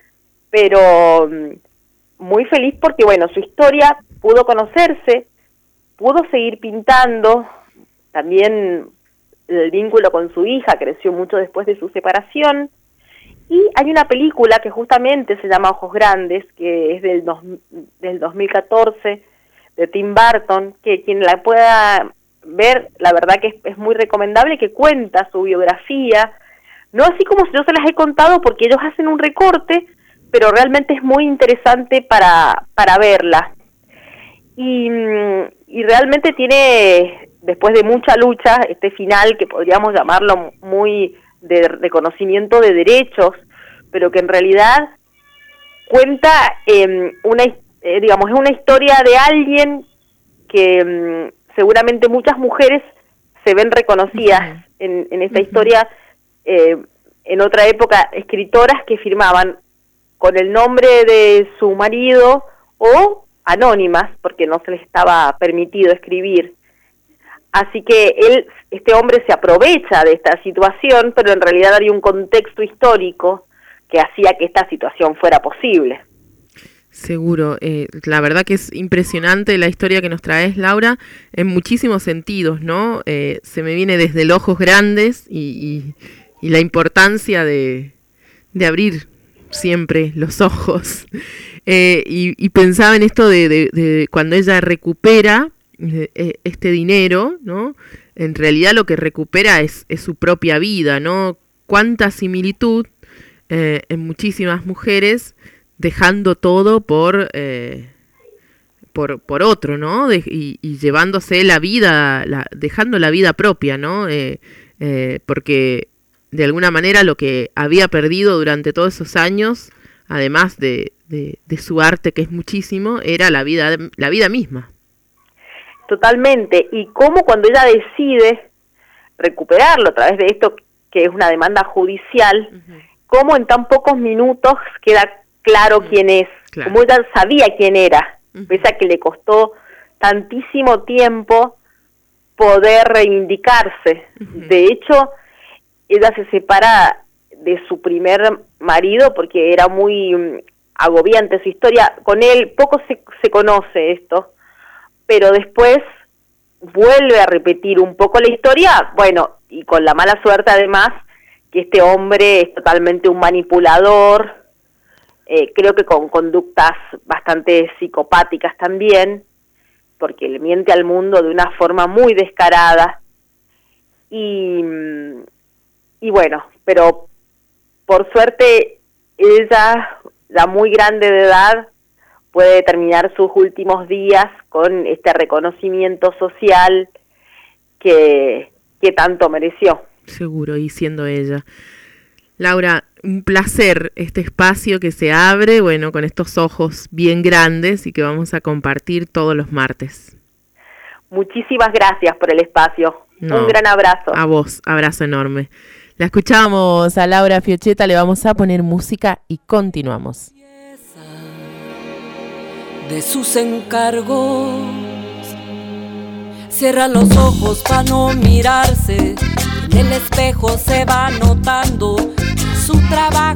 Speaker 3: pero muy feliz porque, bueno, su historia pudo conocerse, pudo seguir pintando, también el vínculo con su hija creció mucho después de su separación, y hay una película que justamente se llama Ojos Grandes, que es del, dos, del dos mil catorce, de Tim Burton, que quien la pueda ver, la verdad que es, es muy recomendable, que cuenta su biografía, no así como yo se las he contado, porque ellos hacen un recorte, pero realmente es muy interesante para, para verla. Y, y realmente tiene, después de mucha lucha, este final que podríamos llamarlo muy de reconocimiento de derechos, pero que en realidad cuenta eh, una, eh, digamos, es una historia de alguien que eh, seguramente muchas mujeres se ven reconocidas uh-huh. en, en esta uh-huh. historia. Eh, en otra época, escritoras que firmaban con el nombre de su marido o anónimas, porque no se les estaba permitido escribir. Así que él, este hombre se aprovecha de esta situación, pero en realidad había un contexto histórico que hacía que esta situación fuera posible.
Speaker 4: Seguro, eh, la verdad que es impresionante la historia que nos traes, Laura, en muchísimos sentidos, ¿no? Eh, se me viene desde los ojos grandes y, y, y la importancia de, de abrir siempre los ojos, eh, y, y pensaba en esto de, de, de cuando ella recupera eh, este dinero, ¿no? En realidad lo que recupera es, es su propia vida, ¿no? Cuánta similitud eh, en muchísimas mujeres dejando todo por eh, por, por otro, ¿no? De, y, y llevándose la vida, la, dejando la vida propia, ¿no? Eh, eh, porque de alguna manera lo que había perdido durante todos esos años, además de, de, de su arte, que es muchísimo, era la vida, la vida misma.
Speaker 3: Totalmente, y cómo cuando ella decide recuperarlo a través de esto, que es una demanda judicial, uh-huh. cómo en tan pocos minutos queda claro uh-huh. quién es, claro. Cómo ella sabía quién era, uh-huh. pese a que le costó tantísimo tiempo poder reivindicarse. Uh-huh. De hecho, ella se separa de su primer marido, porque era muy um, agobiante su historia. Con él poco se, se conoce esto, pero después vuelve a repetir un poco la historia, bueno, y con la mala suerte además, que este hombre es totalmente un manipulador, eh, creo que con conductas bastante psicopáticas también, porque le miente al mundo de una forma muy descarada, y, y bueno, pero por suerte ella, ya muy grande de edad, puede terminar sus últimos días con este reconocimiento social que, que tanto mereció.
Speaker 4: Seguro, y siendo ella. Laura, un placer este espacio que se abre, bueno, con estos ojos bien grandes y que vamos a compartir todos los martes.
Speaker 3: Muchísimas gracias por el espacio.
Speaker 4: No,
Speaker 3: un gran abrazo.
Speaker 4: A vos, abrazo enorme. La escuchamos a Laura Fiochetta, le vamos a poner música y continuamos.
Speaker 28: De sus encargos, cierra los ojos para no mirarse, en el espejo se va notando su trabajo.